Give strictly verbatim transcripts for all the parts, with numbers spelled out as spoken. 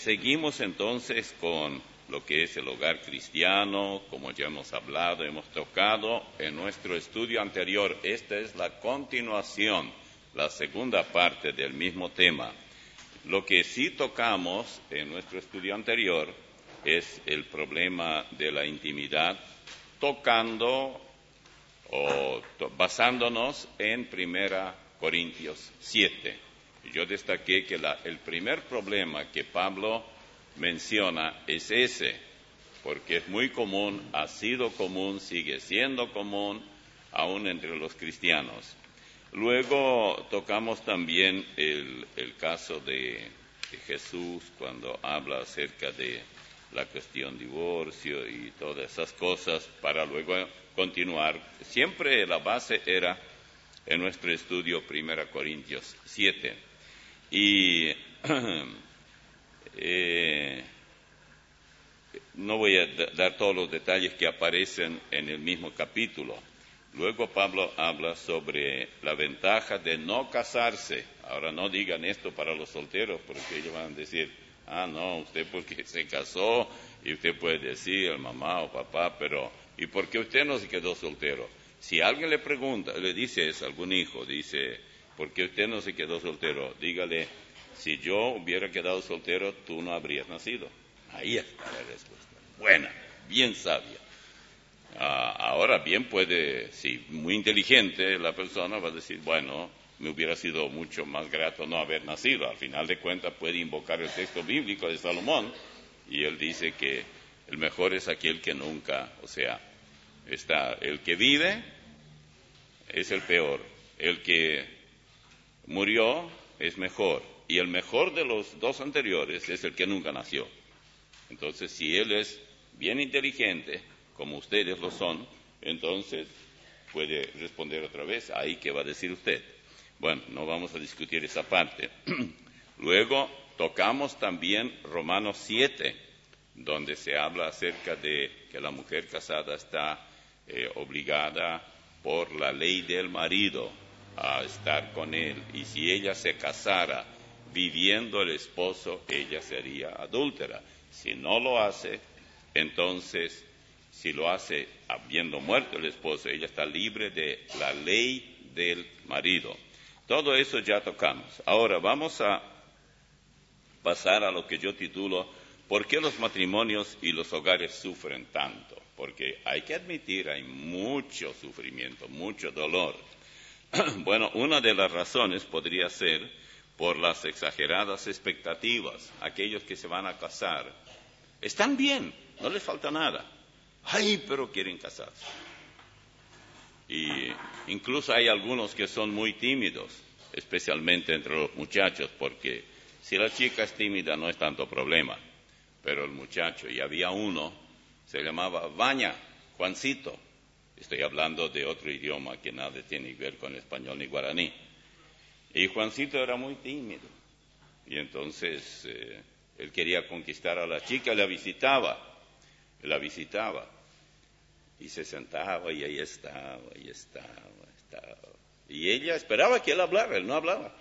seguimos entonces con lo que es el hogar cristiano, como ya hemos hablado, hemos tocado en nuestro estudio anterior. Esta es la continuación, la segunda parte del mismo tema. Lo que sí tocamos en nuestro estudio anterior es el problema de la intimidad, tocando o to- basándonos en Primera Corintios siete. Yo destaqué que la, el primer problema que Pablo menciona es ese, porque es muy común, ha sido común, sigue siendo común, aún entre los cristianos. Luego tocamos también el, el caso de, de Jesús cuando habla acerca de la cuestión divorcio y todas esas cosas, para luego continuar. Siempre la base era en nuestro estudio Primera Corintios siete. Y eh, no voy a d- dar todos los detalles que aparecen en el mismo capítulo. Luego Pablo habla sobre la ventaja de no casarse. Ahora no digan esto para los solteros, porque ellos van a decir, ah, no, usted porque se casó, y usted puede decir, mamá o papá, pero ¿y por qué usted no se quedó soltero? Si alguien le pregunta, le dice eso a algún hijo, dice, ¿por qué usted no se quedó soltero? Dígale, si yo hubiera quedado soltero, tú no habrías nacido. Ahí está la respuesta. Buena, bien sabia. Ah, ahora bien puede, si muy inteligente la persona va a decir, bueno, me hubiera sido mucho más grato no haber nacido. Al final de cuentas puede invocar el texto bíblico de Salomón y él dice que el mejor es aquel que nunca, o sea, está el que vive es el peor, el que murió es mejor y el mejor de los dos anteriores es el que nunca nació. Entonces, si él es bien inteligente, como ustedes lo son, entonces puede responder otra vez, ahí qué va a decir usted. Bueno, no vamos a discutir esa parte. Luego tocamos también Romanos siete, donde se habla acerca de que la mujer casada está eh, obligada por la ley del marido a estar con él, y si ella se casara viviendo el esposo, ella sería adúltera. Si no lo hace, entonces, si lo hace habiendo muerto el esposo, ella está libre de la ley del marido. Todo eso ya tocamos. Ahora vamos a pasar a lo que yo titulo ¿por qué los matrimonios y los hogares sufren tanto? Porque hay que admitir, hay mucho sufrimiento, mucho dolor. Bueno, una de las razones podría ser por las exageradas expectativas. Aquellos que se van a casar están bien, no les falta nada. Ay, pero quieren casarse. Y incluso hay algunos que son muy tímidos, especialmente entre los muchachos, porque si la chica es tímida no es tanto problema, pero el muchacho, y había uno, se llamaba Baña, Juancito. Estoy hablando de otro idioma que nada tiene que ver con español ni guaraní. Y Juancito era muy tímido. Y entonces eh, él quería conquistar a la chica, la visitaba, la visitaba. Y se sentaba y ahí estaba, ahí estaba, estaba. Y ella esperaba que él hablara, él no hablaba.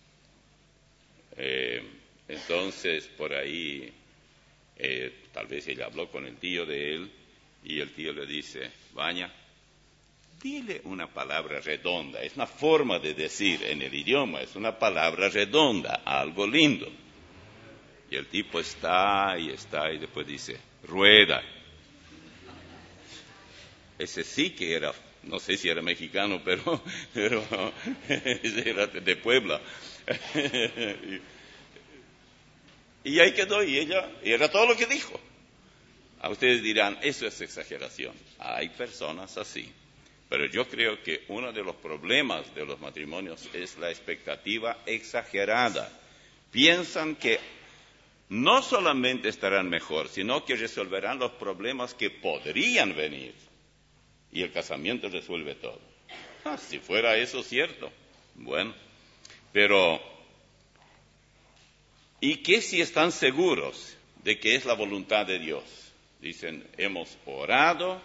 Eh, entonces por ahí, eh, tal vez ella habló con el tío de él, y el tío le dice, Baña, dile una palabra redonda, es una forma de decir en el idioma, es una palabra redonda, algo lindo. Y el tipo está y está y después dice, rueda. Ese sí que era, no sé si era mexicano, pero, pero era de Puebla. y, y ahí quedó, y ella, y era todo lo que dijo. A ustedes dirán, eso es exageración. Hay personas así. Pero yo creo que uno de los problemas de los matrimonios es la expectativa exagerada. Piensan que no solamente estarán mejor, sino que resolverán los problemas que podrían venir. Y el casamiento resuelve todo. Ah, si fuera eso cierto. Bueno, pero ¿y qué si están seguros de que es la voluntad de Dios? Dicen, hemos orado,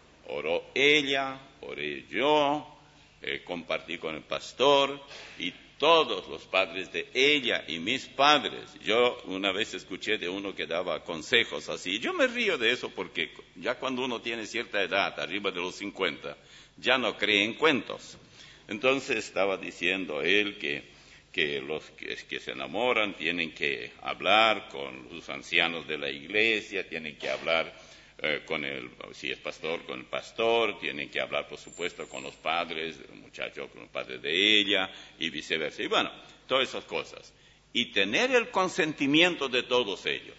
oró ella, oré yo, eh, compartí con el pastor, y todos los padres de ella y mis padres. Yo una vez escuché de uno que daba consejos así. Yo me río de eso porque ya cuando uno tiene cierta edad, arriba de los cincuenta, ya no cree en cuentos. Entonces estaba diciendo él que, que los que, que se enamoran tienen que hablar con los ancianos de la iglesia, tienen que hablar eh, con el, si es pastor, con el pastor, tienen que hablar, por supuesto, con los padres, el muchacho con los padres de ella, y viceversa. Y bueno, todas esas cosas. Y tener el consentimiento de todos ellos.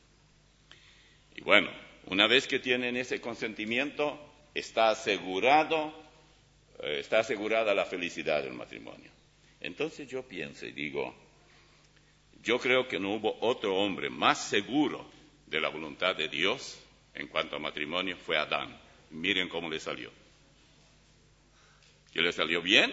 Y bueno, una vez que tienen ese consentimiento, está asegurado, eh, está asegurada la felicidad del matrimonio. Entonces yo pienso y digo, yo creo que no hubo otro hombre más seguro de la voluntad de Dios en cuanto a matrimonio fue Adán. Miren cómo le salió. ¿Que le salió bien?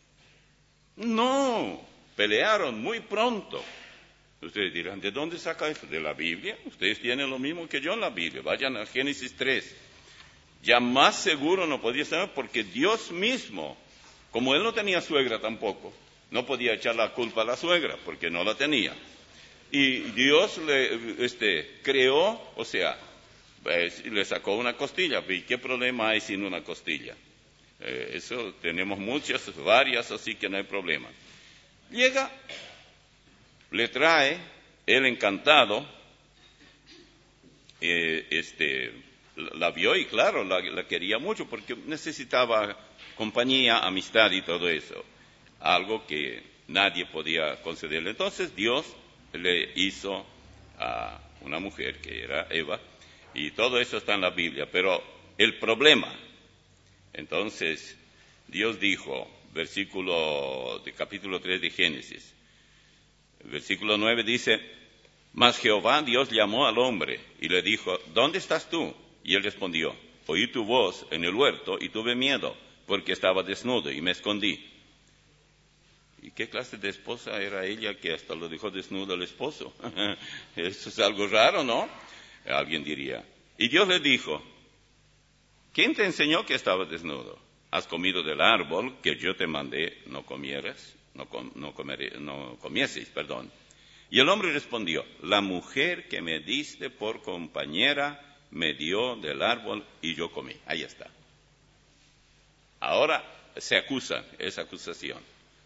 No, pelearon muy pronto. Ustedes dirán, ¿de dónde saca eso? ¿De la Biblia? Ustedes tienen lo mismo que yo en la Biblia. Vayan a Génesis tres. Ya más seguro no podía estar porque Dios mismo, como él no tenía suegra tampoco, no podía echar la culpa a la suegra porque no la tenía. Y Dios le este, creó, o sea, pues, le sacó una costilla. ¿Y qué problema hay sin una costilla? Eh, eso tenemos muchas, varias, así que no hay problema. Llega, le trae, él encantado, eh, este, la vio y claro, la, la quería mucho porque necesitaba compañía, amistad y todo eso. Algo que nadie podía concederle. Entonces Dios le hizo a una mujer que era Eva, y todo eso está en la Biblia. Pero el problema, entonces Dios dijo, versículo de capítulo tres de Génesis, versículo nueve dice, mas Jehová Dios llamó al hombre y le dijo, ¿dónde estás tú? Y él respondió, oí tu voz en el huerto y tuve miedo, porque estaba desnudo y me escondí. ¿Y qué clase de esposa era ella que hasta lo dejó desnudo al esposo? Eso es algo raro, ¿no? Alguien diría. Y Dios le dijo, ¿quién te enseñó que estabas desnudo? ¿Has comido del árbol que yo te mandé no comieras? No, com, no, comer, no comieseis, perdón. Y el hombre respondió, la mujer que me diste por compañera me dio del árbol y yo comí. Ahí está. Ahora se acusan, esa acusación.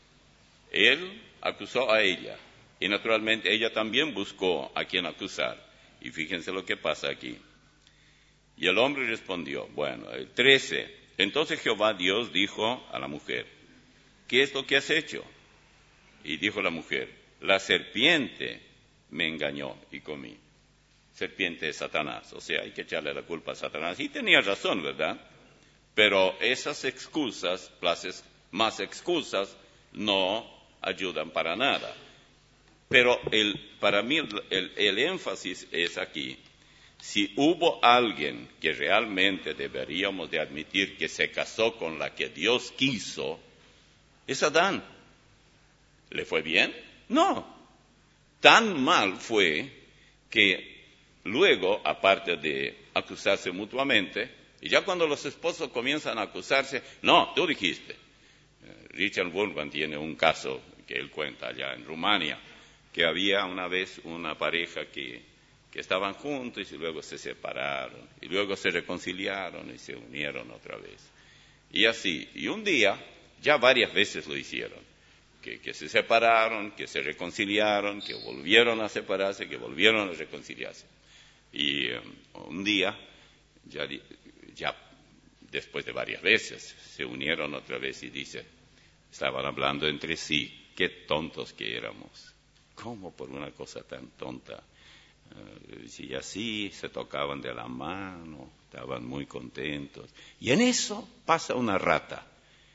Él acusó a ella y naturalmente ella también buscó a quien acusar. Y fíjense lo que pasa aquí. Y el hombre respondió, bueno, el trece, entonces Jehová Dios dijo a la mujer, ¿qué es lo que has hecho? Y dijo la mujer, la serpiente me engañó y comí. Serpiente es Satanás, o sea, hay que echarle la culpa a Satanás. Y tenía razón, ¿verdad? Pero esas excusas, más excusas, no ayudan para nada. Pero el, para mí el, el énfasis es aquí. Si hubo alguien que realmente deberíamos de admitir que se casó con la que Dios quiso, es Adán. ¿Le fue bien? No. Tan mal fue que luego, aparte de acusarse mutuamente, y ya cuando los esposos comienzan a acusarse, no, tú dijiste. Richard Burman tiene un caso que él cuenta allá en Rumania, que había una vez una pareja que, que estaban juntos y luego se separaron, y luego se reconciliaron y se unieron otra vez. Y así, y un día, ya varias veces lo hicieron, que, que se separaron, que se reconciliaron, que volvieron a separarse, que volvieron a reconciliarse. Y um, un día, ya, ya después de varias veces, se unieron otra vez y dice, estaban hablando entre sí, qué tontos que éramos. ¿Cómo por una cosa tan tonta? Uh, y así se tocaban de la mano, estaban muy contentos. Y en eso pasa una rata.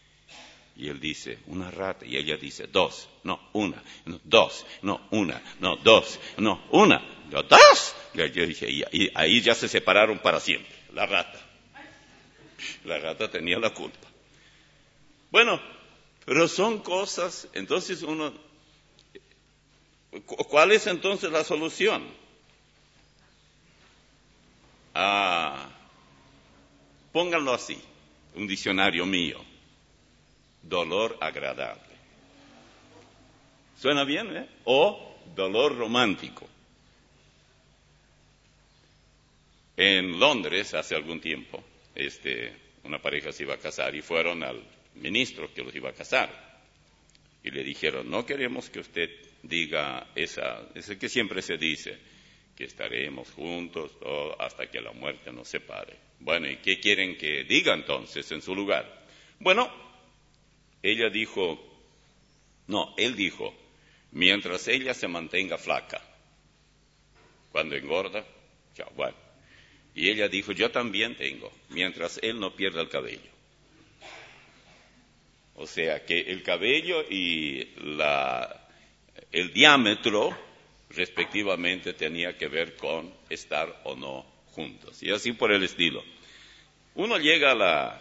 Y él dice, una rata. Y ella dice, dos, no, una, no, dos, no, una, no, dos, no, una, no, dos. Y yo dije, y, y ahí ya se separaron para siempre, la rata. La rata tenía la culpa. Bueno, pero son cosas, entonces uno, ¿cuál es entonces la solución? Ah, pónganlo así, un diccionario mío, dolor agradable. ¿Suena bien? ¿Eh? O dolor romántico. En Londres, hace algún tiempo, este, una pareja se iba a casar y fueron al ministro que los iba a casar. Y le dijeron, no queremos que usted diga esa, ese que siempre se dice, que estaremos juntos oh, hasta que la muerte nos separe. Bueno, ¿y qué quieren que diga entonces en su lugar? Bueno, ella dijo, no, él dijo, mientras ella se mantenga flaca, cuando engorda, ya, bueno. Y ella dijo, yo también tengo, mientras él no pierda el cabello. O sea, que el cabello y la, el diámetro, respectivamente, tenía que ver con estar o no juntos. Y así por el estilo. Uno llega a la,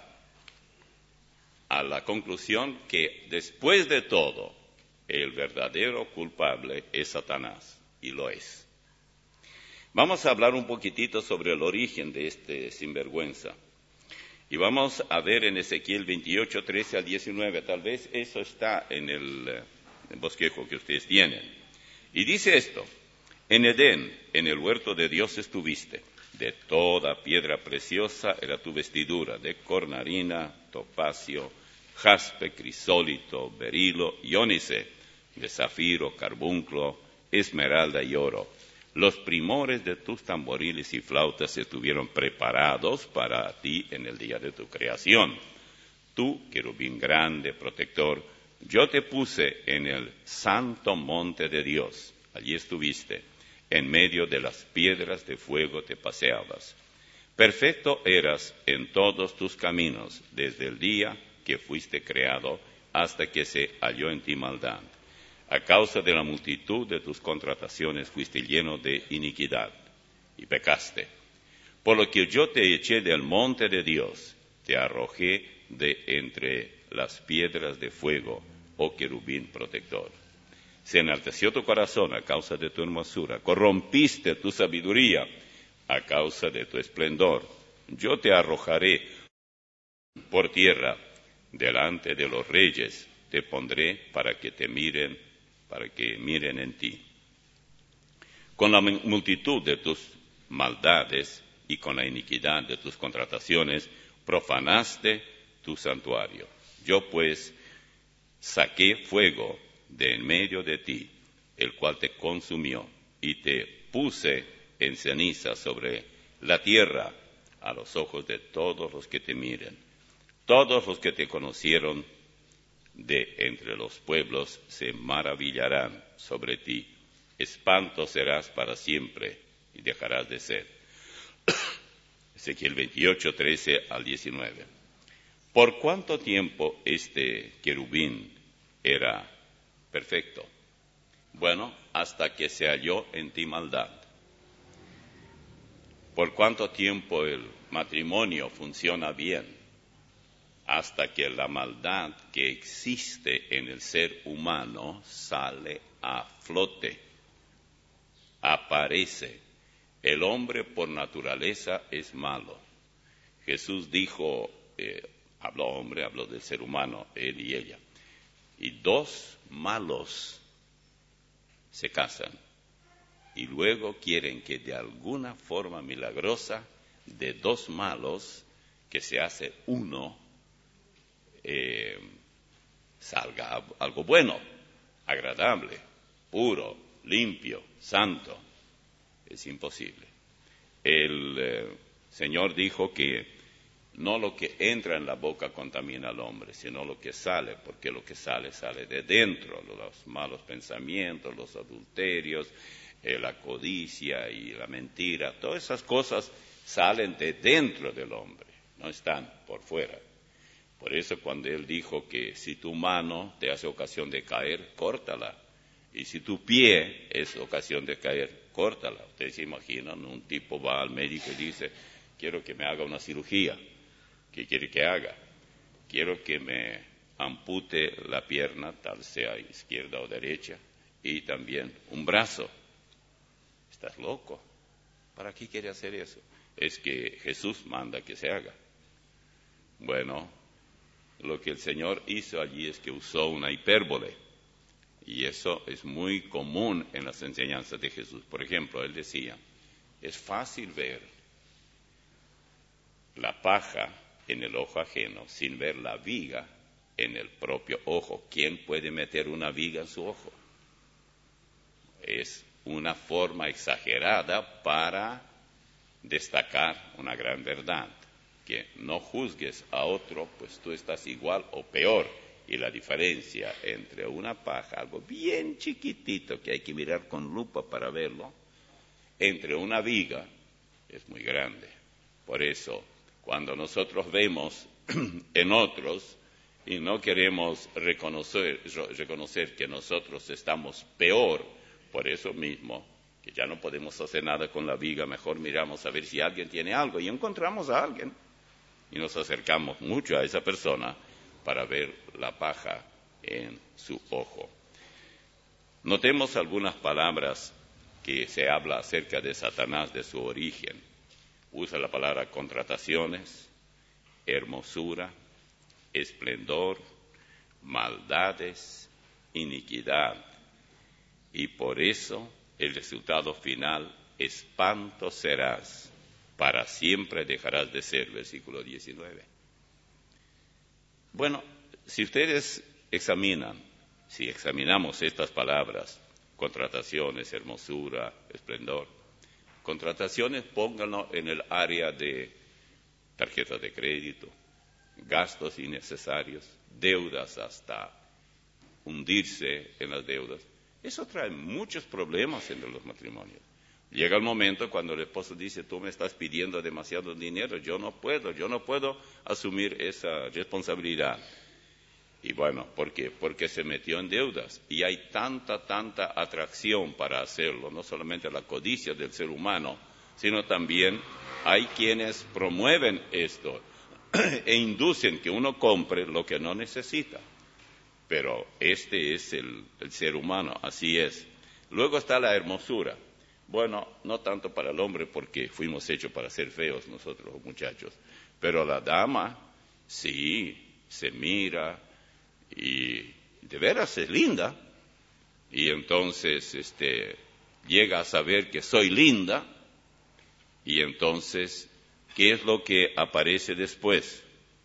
a la conclusión que, después de todo, el verdadero culpable es Satanás, y lo es. Vamos a hablar un poquitito sobre el origen de este sinvergüenza. Y vamos a ver en Ezequiel veintiocho, trece al diecinueve. Tal vez eso está en el, eh, el bosquejo que ustedes tienen. Y dice esto, en Edén, en el huerto de Dios estuviste. De toda piedra preciosa era tu vestidura, de cornalina, topacio, jaspe, crisólito, berilo y ónice, de zafiro, carbunclo, esmeralda y oro. Los primores de tus tamboriles y flautas estuvieron preparados para ti en el día de tu creación. Tú, querubín grande, protector, yo te puse en el santo monte de Dios. Allí estuviste. En medio de las piedras de fuego te paseabas. Perfecto eras en todos tus caminos, desde el día que fuiste creado hasta que se halló en ti maldad. A causa de la multitud de tus contrataciones fuiste lleno de iniquidad y pecaste. Por lo que yo te eché del monte de Dios, te arrojé de entre las piedras de fuego, oh querubín protector. Se enalteció tu corazón a causa de tu hermosura, corrompiste tu sabiduría a causa de tu esplendor. Yo te arrojaré por tierra delante de los reyes, te pondré para que te miren para que miren en ti. Con la multitud de tus maldades y con la iniquidad de tus contrataciones, profanaste tu santuario. Yo pues saqué fuego de en medio de ti, el cual te consumió, y te puse en ceniza sobre la tierra a los ojos de todos los que te miren. Todos los que te conocieron de entre los pueblos se maravillarán sobre ti. Espanto serás para siempre y dejarás de ser. Ezequiel veintiocho, trece al diecinueve. ¿Por cuánto tiempo este querubín era perfecto? Bueno, hasta que se halló en ti maldad. ¿Por cuánto tiempo el matrimonio funciona bien? Hasta que la maldad que existe en el ser humano sale a flote, aparece. El hombre por naturaleza es malo. Jesús dijo, eh, habló hombre, habló del ser humano, él y ella. Y dos malos se casan y luego quieren que de alguna forma milagrosa, de dos malos que se hace uno, Eh, salga algo bueno, agradable, puro, limpio, santo. Es imposible. El eh, Señor dijo que no lo que entra en la boca contamina al hombre, sino lo que sale, porque lo que sale sale de dentro, los malos pensamientos, los adulterios, eh, la codicia y la mentira, todas esas cosas salen de dentro del hombre, no están por fuera. Por eso cuando Él dijo que si tu mano te hace ocasión de caer, córtala. Y si tu pie es ocasión de caer, córtala. Ustedes se imaginan, un tipo va al médico y dice, quiero que me haga una cirugía. ¿Qué quiere que haga? Quiero que me ampute la pierna, tal sea izquierda o derecha, y también un brazo. ¿Estás loco? ¿Para qué quiere hacer eso? Es que Jesús manda que se haga. Bueno, lo que el Señor hizo allí es que usó una hipérbole. Y eso es muy común en las enseñanzas de Jesús. Por ejemplo, él decía, es fácil ver la paja en el ojo ajeno sin ver la viga en el propio ojo. ¿Quién puede meter una viga en su ojo? Es una forma exagerada para destacar una gran verdad, que no juzgues a otro, pues tú estás igual o peor. Y la diferencia entre una paja, algo bien chiquitito que hay que mirar con lupa para verlo, entre una viga es muy grande. Por eso, cuando nosotros vemos en otros y no queremos reconocer, reconocer que nosotros estamos peor, por eso mismo, que ya no podemos hacer nada con la viga, mejor miramos a ver si alguien tiene algo y encontramos a alguien y nos acercamos mucho a esa persona para ver la paja en su ojo. Notemos algunas palabras que se habla acerca de Satanás, de su origen. Usa la palabra contrataciones, hermosura, esplendor, maldades, iniquidad. Y por eso el resultado final, espanto serás, para siempre dejarás de ser, versículo diecinueve. Bueno, si ustedes examinan, si examinamos estas palabras, contrataciones, hermosura, esplendor, contrataciones, pónganlo en el área de tarjetas de crédito, gastos innecesarios, deudas hasta hundirse en las deudas. Eso trae muchos problemas entre los matrimonios. Llega el momento cuando el esposo dice, tú me estás pidiendo demasiado dinero, yo no puedo, yo no puedo asumir esa responsabilidad. Y bueno, ¿por qué? Porque se metió en deudas y hay tanta, tanta atracción para hacerlo, no solamente la codicia del ser humano, sino también hay quienes promueven esto e inducen que uno compre lo que no necesita. Pero este es el, el ser humano, así es. Luego está la hermosura. Bueno, no tanto para el hombre porque fuimos hechos para ser feos nosotros, muchachos, pero la dama, sí, se mira y de veras es linda, y entonces este, llega a saber que soy linda, y entonces, ¿qué es lo que aparece después?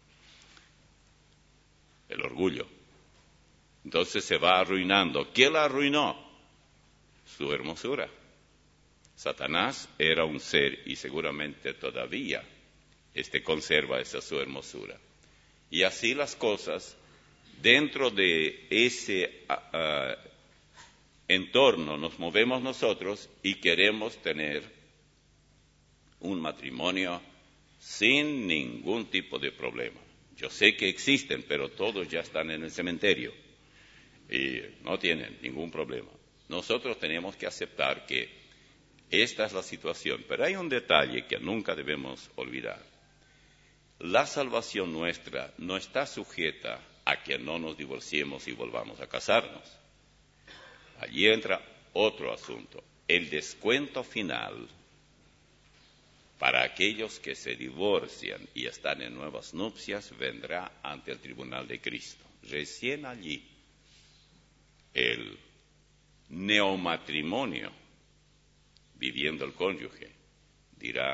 El orgullo. Entonces se va arruinando. ¿Qué la arruinó? Su hermosura. Satanás era un ser y seguramente todavía este, conserva esa su hermosura. Y así las cosas, dentro de ese uh, entorno nos movemos nosotros y queremos tener un matrimonio sin ningún tipo de problema. Yo sé que existen, pero todos ya están en el cementerio y no tienen ningún problema. Nosotros tenemos que aceptar que esta es la situación, pero hay un detalle que nunca debemos olvidar. La salvación nuestra no está sujeta a que no nos divorciemos y volvamos a casarnos. Allí entra otro asunto. El descuento final para aquellos que se divorcian y están en nuevas nupcias vendrá ante el tribunal de Cristo. Recién allí el neomatrimonio, viviendo el cónyuge, dirá,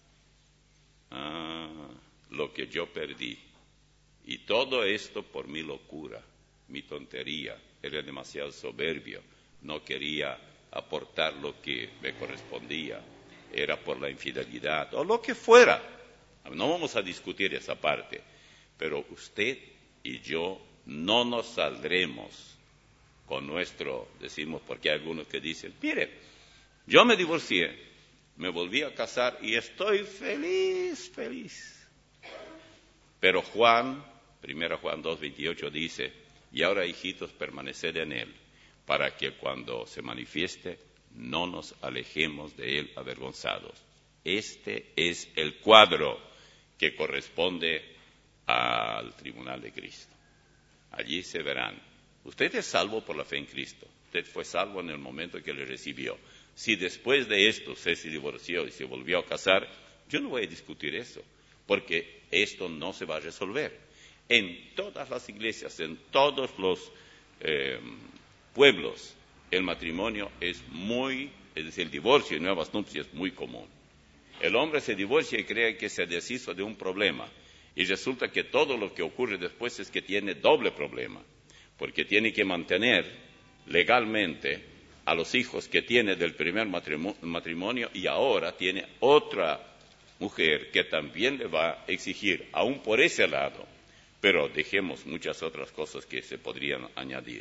ah, lo que yo perdí. Y todo esto por mi locura, mi tontería, era demasiado soberbio, no quería aportar lo que me correspondía, era por la infidelidad, o lo que fuera. No vamos a discutir esa parte, pero usted y yo no nos saldremos con nuestro, decimos, porque hay algunos que dicen, mire, yo me divorcié, me volví a casar y estoy feliz, feliz. Pero Juan, primera Juan dos veintiocho dice, y ahora hijitos, permaneced en él, para que cuando se manifieste no nos alejemos de él avergonzados. Este es el cuadro que corresponde al tribunal de Cristo. Allí se verán. Usted es salvo por la fe en Cristo. Usted fue salvo en el momento en que le recibió. Si después de esto usted se divorció y se volvió a casar, yo no voy a discutir eso, porque esto no se va a resolver. En todas las iglesias, en todos los eh, pueblos el matrimonio es muy, es decir, el divorcio y nuevas nupcias es muy común. El hombre se divorcia y cree que se deshizo de un problema, y resulta que todo lo que ocurre después es que tiene doble problema, porque tiene que mantener legalmente a los hijos que tiene del primer matrimonio, y ahora tiene otra mujer que también le va a exigir, aún por ese lado, pero dejemos muchas otras cosas que se podrían añadir.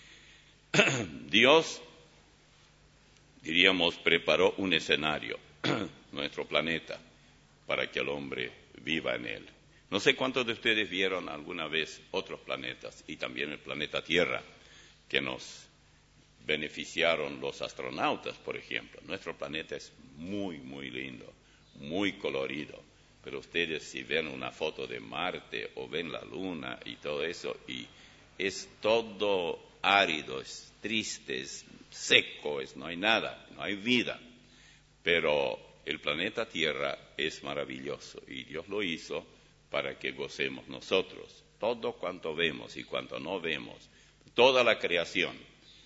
Dios, diríamos, preparó un escenario, nuestro planeta, para que el hombre viva en él. No sé cuántos de ustedes vieron alguna vez otros planetas, y también el planeta Tierra, que nos beneficiaron los astronautas, por ejemplo. Nuestro planeta es muy, muy lindo, muy colorido, pero ustedes si ven una foto de Marte o ven la Luna y todo eso, y es todo árido, es triste, es seco, es, no hay nada, no hay vida. Pero el planeta Tierra es maravilloso y Dios lo hizo para que gocemos nosotros. Todo cuanto vemos y cuanto no vemos, toda la creación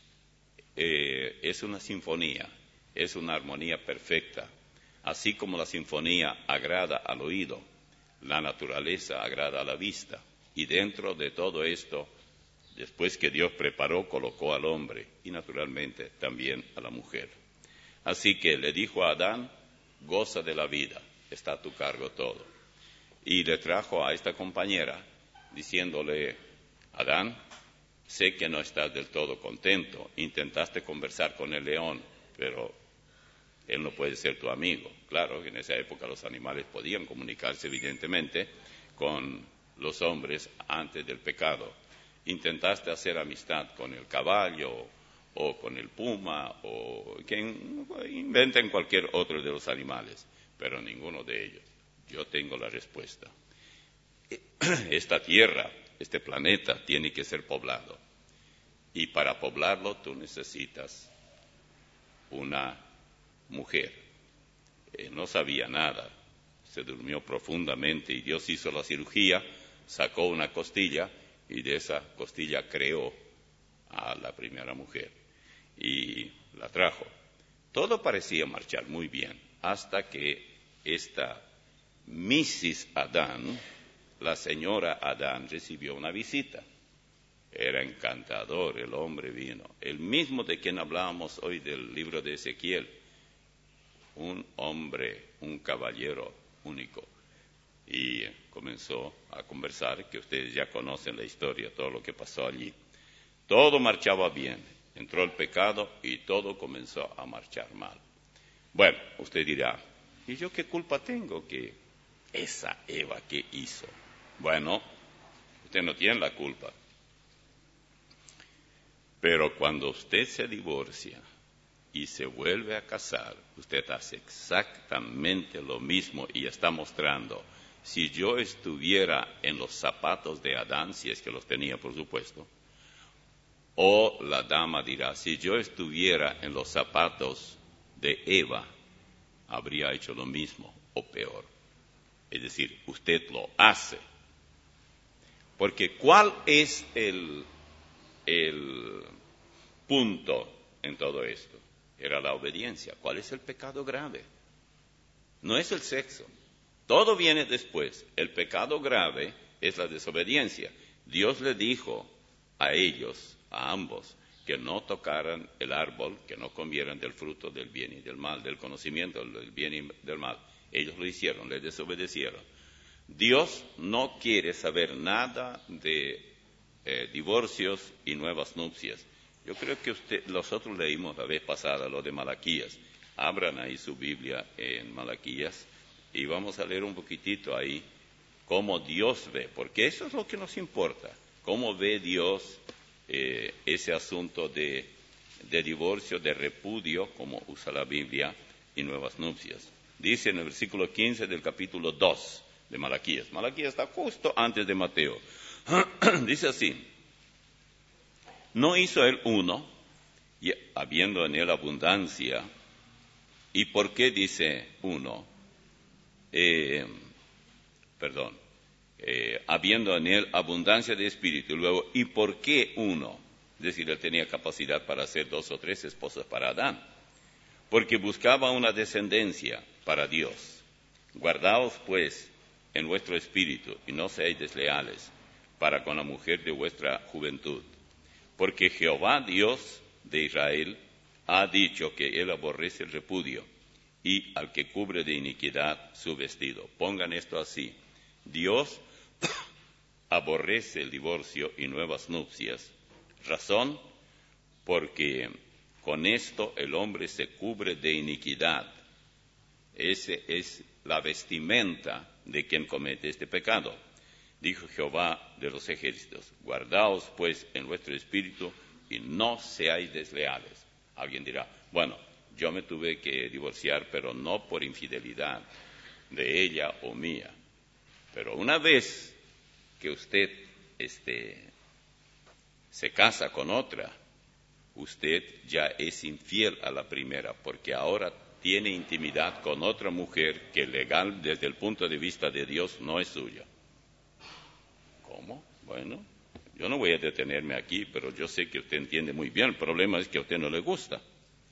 eh, es una sinfonía, es una armonía perfecta. Así como la sinfonía agrada al oído, la naturaleza agrada a la vista. Y dentro de todo esto, después que Dios preparó, colocó al hombre y naturalmente también a la mujer. Así que le dijo a Adán, goza de la vida, está a tu cargo todo. Y le trajo a esta compañera diciéndole, Adán, sé que no estás del todo contento, intentaste conversar con el león, pero él no puede ser tu amigo. Claro que en esa época los animales podían comunicarse evidentemente con los hombres antes del pecado. Intentaste hacer amistad con el caballo o con el puma o quien inventen cualquier otro de los animales, pero ninguno de ellos. Yo tengo la respuesta. Esta tierra, este planeta tiene que ser poblado, y para poblarlo tú necesitas una mujer. Eh, no sabía nada, se durmió profundamente y Dios hizo la cirugía, sacó una costilla y de esa costilla creó a la primera mujer y la trajo. Todo parecía marchar muy bien hasta que esta missus Adán, la señora Adán, recibió una visita. Era encantador, el hombre vino, el mismo de quien hablábamos hoy del libro de Ezequiel, un hombre, un caballero único. Y comenzó a conversar, que ustedes ya conocen la historia, todo lo que pasó allí. Todo marchaba bien, entró el pecado y todo comenzó a marchar mal. Bueno, usted dirá, ¿y yo qué culpa tengo que esa Eva qué hizo? Bueno, usted no tiene la culpa. Pero cuando usted se divorcia y se vuelve a casar, usted hace exactamente lo mismo y está mostrando, si yo estuviera en los zapatos de Adán, si es que los tenía, por supuesto, o la dama dirá, si yo estuviera en los zapatos de Eva, habría hecho lo mismo o peor. Es decir, usted lo hace. Porque ¿cuál es el, el punto en todo esto? Era la obediencia. ¿Cuál es el pecado grave? No es el sexo. Todo viene después. El pecado grave es la desobediencia. Dios le dijo a ellos, a ambos, que no tocaran el árbol, que no comieran del fruto del bien y del mal, del conocimiento del bien y del mal. Ellos lo hicieron, le desobedecieron. Dios no quiere saber nada de eh, divorcios y nuevas nupcias. Yo creo que usted, nosotros leímos la vez pasada lo de Malaquías. Abran ahí su Biblia en Malaquías y vamos a leer un poquitito ahí cómo Dios ve, porque eso es lo que nos importa, cómo ve Dios eh, ese asunto de, de divorcio, de repudio, como usa la Biblia, y nuevas nupcias. Dice en el versículo quince del capítulo dos de Malaquías. Malaquías está justo antes de Mateo. Dice así, no hizo él uno, y habiendo en él abundancia. ¿Y por qué dice uno? Eh, perdón, eh, habiendo en él abundancia de espíritu. Luego, ¿y por qué uno? Es decir, él tenía capacidad para hacer dos o tres esposas para Adán, porque buscaba una descendencia para Dios. Guardaos, pues, en vuestro espíritu, y no seáis desleales para con la mujer de vuestra juventud, porque Jehová, Dios de Israel, ha dicho que él aborrece el repudio, y al que cubre de iniquidad su vestido. Pongan esto así: Dios aborrece el divorcio y nuevas nupcias. Razón, porque con esto el hombre se cubre de iniquidad. Ese es la vestimenta de quien comete este pecado. Dijo Jehová de los ejércitos: guardaos pues en vuestro espíritu y no seáis desleales. Alguien dirá: bueno, yo me tuve que divorciar, pero no por infidelidad de ella o mía. Pero una vez que usted este, se casa con otra, usted ya es infiel a la primera, porque ahora tiene intimidad con otra mujer que legal desde el punto de vista de Dios no es suya. ¿Cómo? Bueno, yo no voy a detenerme aquí, pero yo sé que usted entiende muy bien. El problema es que a usted no le gusta.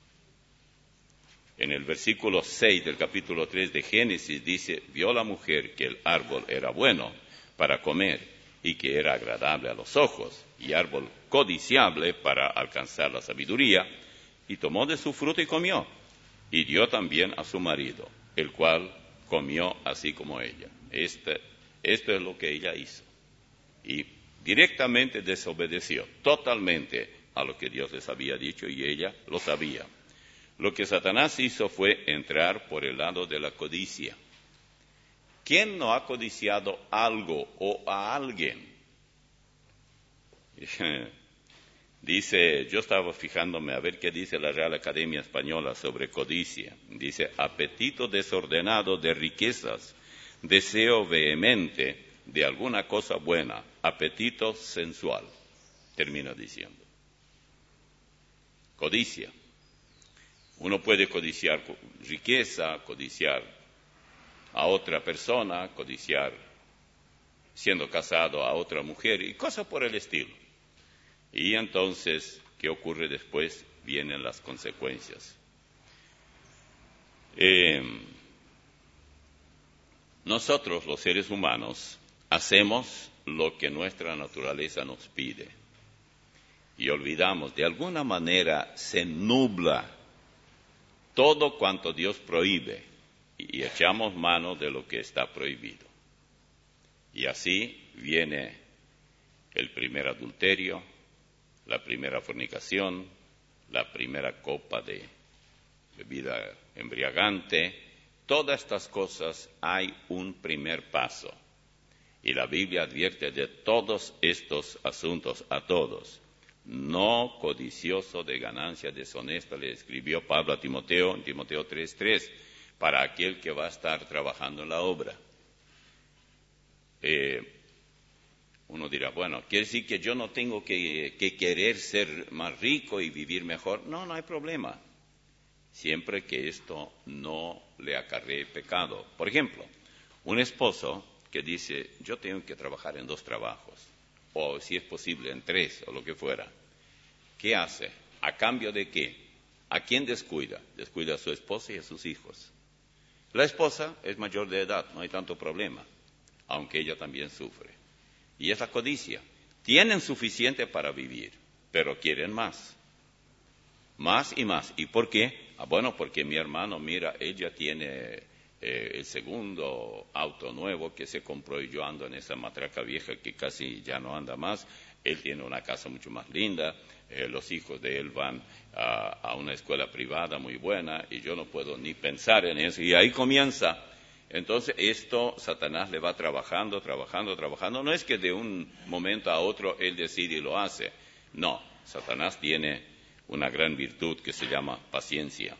En el versículo seis del capítulo tres de Génesis dice: vio la mujer que el árbol era bueno para comer y que era agradable a los ojos, y árbol codiciable para alcanzar la sabiduría, y tomó de su fruto y comió, y dio también a su marido, el cual comió así como ella. Este, esto es lo que ella hizo. Y directamente desobedeció totalmente a lo que Dios les había dicho, y ella lo sabía. Lo que Satanás hizo fue entrar por el lado de la codicia. ¿Quién no ha codiciado algo o a alguien? Dice, yo estaba fijándome a ver qué dice la Real Academia Española sobre codicia. Dice: apetito desordenado de riquezas, deseo vehemente de alguna cosa buena, apetito sensual. Termina diciendo. Codicia. Uno puede codiciar riqueza, codiciar a otra persona, codiciar siendo casado a otra mujer y cosas por el estilo. Y entonces, ¿qué ocurre después? Vienen las consecuencias. Eh, nosotros, los seres humanos, hacemos lo que nuestra naturaleza nos pide y olvidamos, de alguna manera se nubla todo cuanto Dios prohíbe y echamos mano de lo que está prohibido. Y así viene el primer adulterio, la primera fornicación, la primera copa de bebida embriagante. Todas estas cosas hay un primer paso. Y la Biblia advierte de todos estos asuntos a todos. No codicioso de ganancia deshonesta, le escribió Pablo a Timoteo, en Timoteo tres tres, para aquel que va a estar trabajando en la obra. Eh, uno dirá, bueno, ¿quiere decir que yo no tengo que, que querer ser más rico y vivir mejor? No, no hay problema, siempre que esto no le acarree pecado. Por ejemplo, un esposo que dice, yo tengo que trabajar en dos trabajos, o si es posible en tres, o lo que fuera. ¿Qué hace? ¿A cambio de qué? ¿A quién descuida? Descuida a su esposa y a sus hijos. La esposa es mayor de edad, no hay tanto problema, aunque ella también sufre. Y es la codicia. Tienen suficiente para vivir, pero quieren más. Más y más. ¿Y por qué? Ah, bueno, porque mi hermano, mira, ella tiene eh, el segundo auto nuevo que se compró y yo ando en esa matraca vieja que casi ya no anda más. Él tiene una casa mucho más linda, eh, los hijos de él van a, a una escuela privada muy buena y yo no puedo ni pensar en eso. Y ahí comienza. Entonces esto Satanás le va trabajando, trabajando, trabajando. No es que de un momento a otro él decide y lo hace. No, Satanás tiene una gran virtud que se llama paciencia.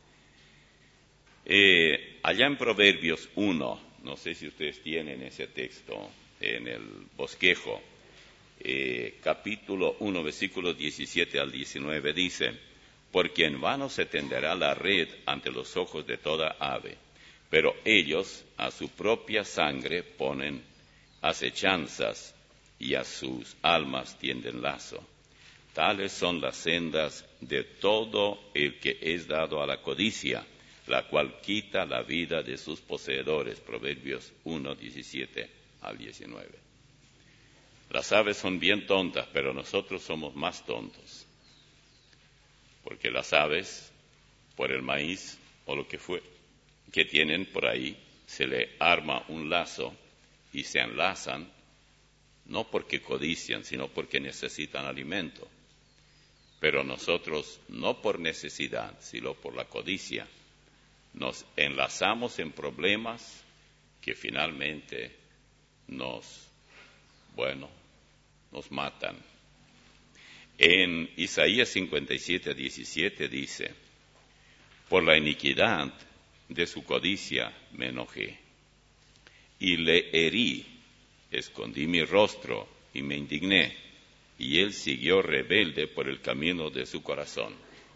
Eh, allá en Proverbios uno, no sé si ustedes tienen ese texto en el bosquejo, eh, capítulo uno, versículos diecisiete al diecinueve, dice: porque en vano se tenderá la red ante los ojos de toda ave, pero ellos a su propia sangre ponen acechanzas y a sus almas tienden lazo. Tales son las sendas de todo el que es dado a la codicia, la cual quita la vida de sus poseedores. Proverbios uno, diecisiete al diecinueve. Las aves son bien tontas, pero nosotros somos más tontos. Porque las aves, por el maíz o lo que fue, que tienen por ahí, se le arma un lazo y se enlazan, no porque codician, sino porque necesitan alimento. Pero nosotros, no por necesidad, sino por la codicia, nos enlazamos en problemas que finalmente nos, bueno, nos matan. En Isaías cincuenta y siete, diecisiete dice, por la iniquidad de su codicia me enojé, y le herí, escondí mi rostro y me indigné, y él siguió rebelde por el camino de su corazón.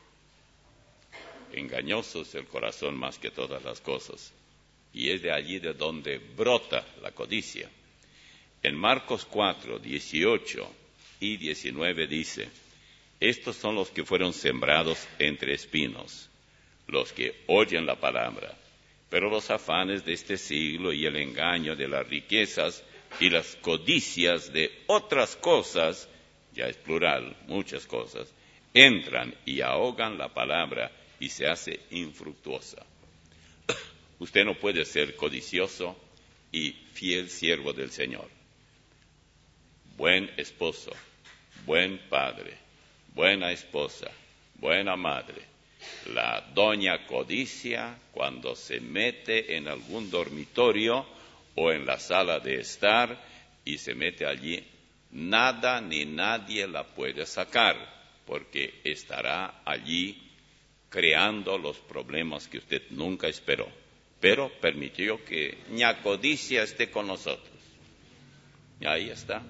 Engañoso es el corazón más que todas las cosas, y es de allí de donde brota la codicia. En Marcos cuatro, dieciocho y diecinueve dice, estos son los que fueron sembrados entre espinos, los que oyen la palabra, pero los afanes de este siglo y el engaño de las riquezas y las codicias de otras cosas, ya es plural, muchas cosas, entran y ahogan la palabra y se hace infructuosa. Usted no puede ser codicioso y fiel siervo del Señor. Buen esposo, buen padre, buena esposa, buena madre. La doña codicia, cuando se mete en algún dormitorio o en la sala de estar y se mete allí, nada ni nadie la puede sacar, porque estará allí creando los problemas que usted nunca esperó. Pero permitió que ña codicia esté con nosotros. Y ahí está.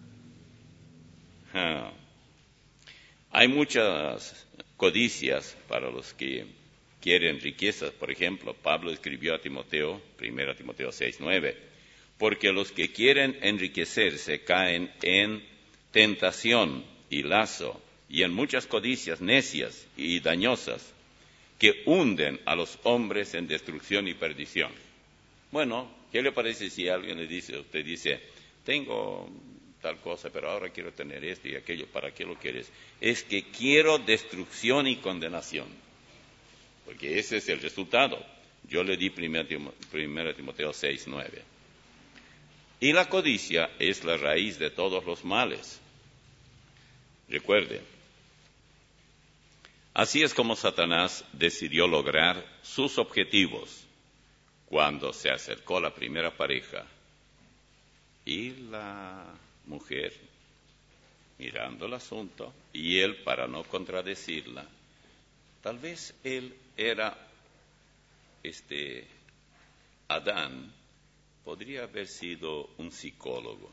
Ah. Hay muchas codicias para los que quieren riquezas. Por ejemplo, Pablo escribió a Timoteo, primero Timoteo seis, nueve, porque los que quieren enriquecerse caen en tentación y lazo y en muchas codicias necias y dañosas que hunden a los hombres en destrucción y perdición. Bueno, ¿qué le parece si alguien le dice, usted dice, tengo tal cosa, pero ahora quiero tener esto y aquello, ¿para qué lo quieres? Es que quiero destrucción y condenación, porque ese es el resultado. Yo le di primero Timoteo seis, nueve. Y la codicia es la raíz de todos los males. Recuerden, así es como Satanás decidió lograr sus objetivos cuando se acercó la primera pareja y la mujer, mirando el asunto, y él, para no contradecirla, tal vez él era, este, Adán, podría haber sido un psicólogo,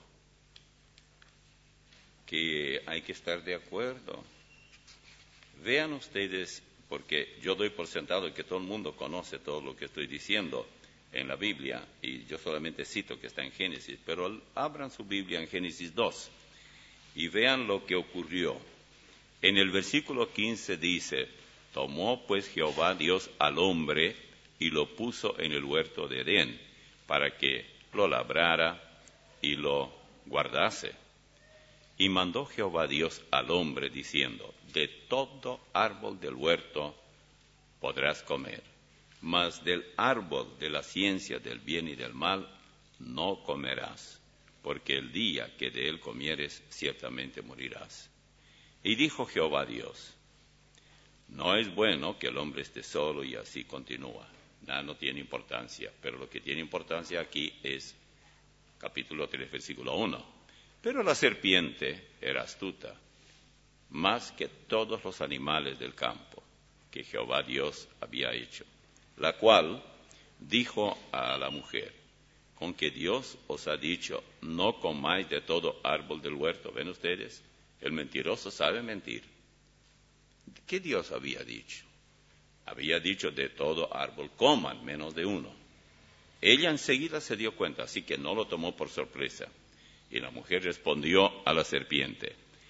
que hay que estar de acuerdo. Vean ustedes, porque yo doy por sentado que todo el mundo conoce todo lo que estoy diciendo en la Biblia, y yo solamente cito que está en Génesis, pero abran su Biblia en Génesis dos y vean lo que ocurrió. En el versículo quince dice, tomó pues Jehová Dios al hombre y lo puso en el huerto de Edén, para que lo labrara y lo guardase. Y mandó Jehová Dios al hombre diciendo, de todo árbol del huerto podrás comer, mas del árbol de la ciencia del bien y del mal no comerás, porque el día que de él comieres ciertamente morirás. Y dijo Jehová Dios, no es bueno que el hombre esté solo, y así continúa. Nada, no tiene importancia, pero lo que tiene importancia aquí es capítulo tres, versículo uno. Pero la serpiente era astuta, más que todos los animales del campo que Jehová Dios había hecho, la cual dijo a la mujer, con que Dios os ha dicho, no comáis de todo árbol del huerto. ¿Ven ustedes? El mentiroso sabe mentir. ¿Qué Dios había dicho? Había dicho, de todo árbol coman, menos de uno. Ella enseguida se dio cuenta, así que no lo tomó por sorpresa. Y la mujer respondió a la serpiente,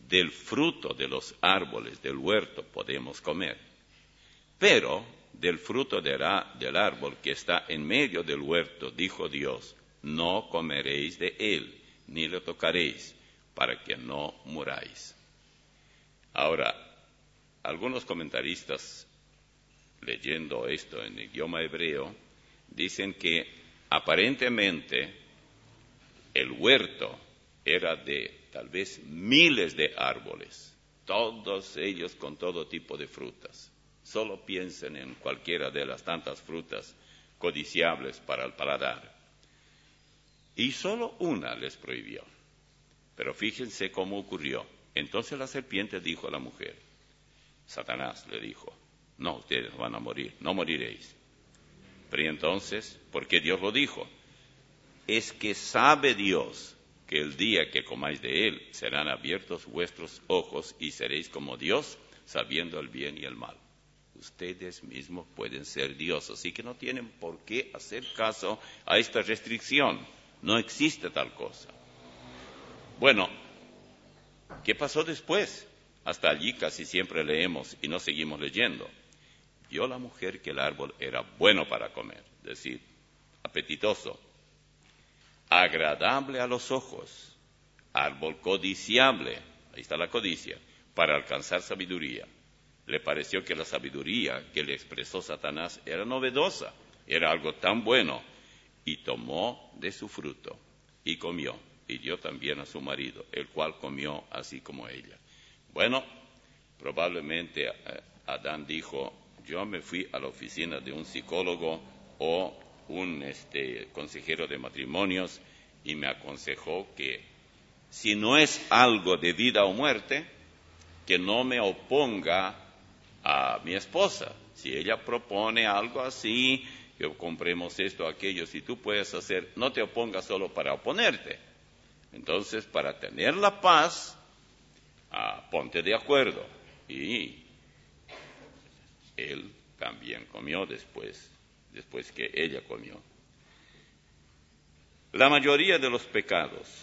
del fruto de los árboles del huerto podemos comer, pero del fruto del árbol que está en medio del huerto, dijo Dios, no comeréis de él, ni lo tocaréis, para que no muráis. Ahora, algunos comentaristas, leyendo esto en idioma hebreo, dicen que aparentemente el huerto era de tal vez miles de árboles, todos ellos con todo tipo de frutas. Solo piensen en cualquiera de las tantas frutas codiciables para el paladar. Y solo una les prohibió. Pero fíjense cómo ocurrió. Entonces la serpiente dijo a la mujer, Satanás le dijo, no, ustedes van a morir, no moriréis. Pero entonces, ¿por qué Dios lo dijo? Es que sabe Dios que el día que comáis de él serán abiertos vuestros ojos y seréis como Dios, sabiendo el bien y el mal. Ustedes mismos pueden ser Dios, así que no tienen por qué hacer caso a esta restricción. No existe tal cosa. Bueno, ¿qué pasó después? Hasta allí casi siempre leemos y no seguimos leyendo. Vio la mujer que el árbol era bueno para comer, es decir, apetitoso, agradable a los ojos, árbol codiciable, ahí está la codicia, para alcanzar sabiduría. Le pareció que la sabiduría que le expresó Satanás era novedosa, era algo tan bueno, y tomó de su fruto y comió, y dio también a su marido, el cual comió así como ella. Bueno, probablemente eh, Adán dijo, yo me fui a la oficina de un psicólogo o un este, consejero de matrimonios y me aconsejó que si no es algo de vida o muerte, que no me oponga a mi esposa. Si ella propone algo así, que compremos esto o aquello, si tú puedes hacer, no te opongas solo para oponerte. Entonces, para tener la paz, ah, ponte de acuerdo. Y él también comió después, después que ella comió. La mayoría de los pecados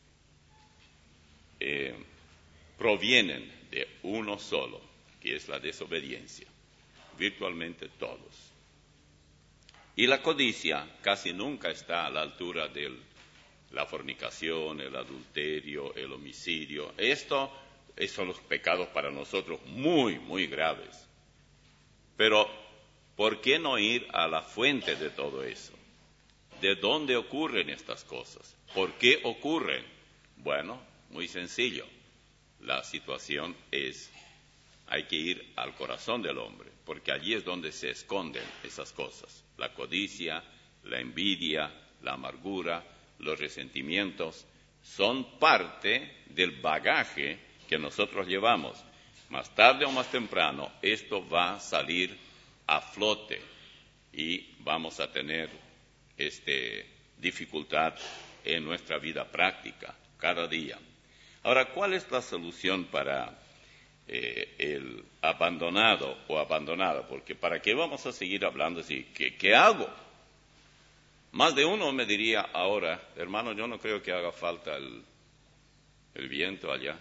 eh, provienen de uno solo, que es la desobediencia, virtualmente todos. Y la codicia casi nunca está a la altura de la fornicación, el adulterio, el homicidio. Esto son los pecados para nosotros muy, muy graves. Pero, ¿por qué no ir a la fuente de todo eso? ¿De dónde ocurren estas cosas? ¿Por qué ocurren? Bueno, muy sencillo. La situación es, hay que ir al corazón del hombre, porque allí es donde se esconden esas cosas. La codicia, la envidia, la amargura, los resentimientos, son parte del bagaje que nosotros llevamos. Más tarde o más temprano, esto va a salir a flote y vamos a tener este, dificultad en nuestra vida práctica, cada día. Ahora, ¿cuál es la solución para eh, el abandonado o abandonada? Porque ¿para qué vamos a seguir hablando así? ¿Qué, qué hago? Más de uno me diría ahora, hermano, yo no creo que haga falta el, el viento allá.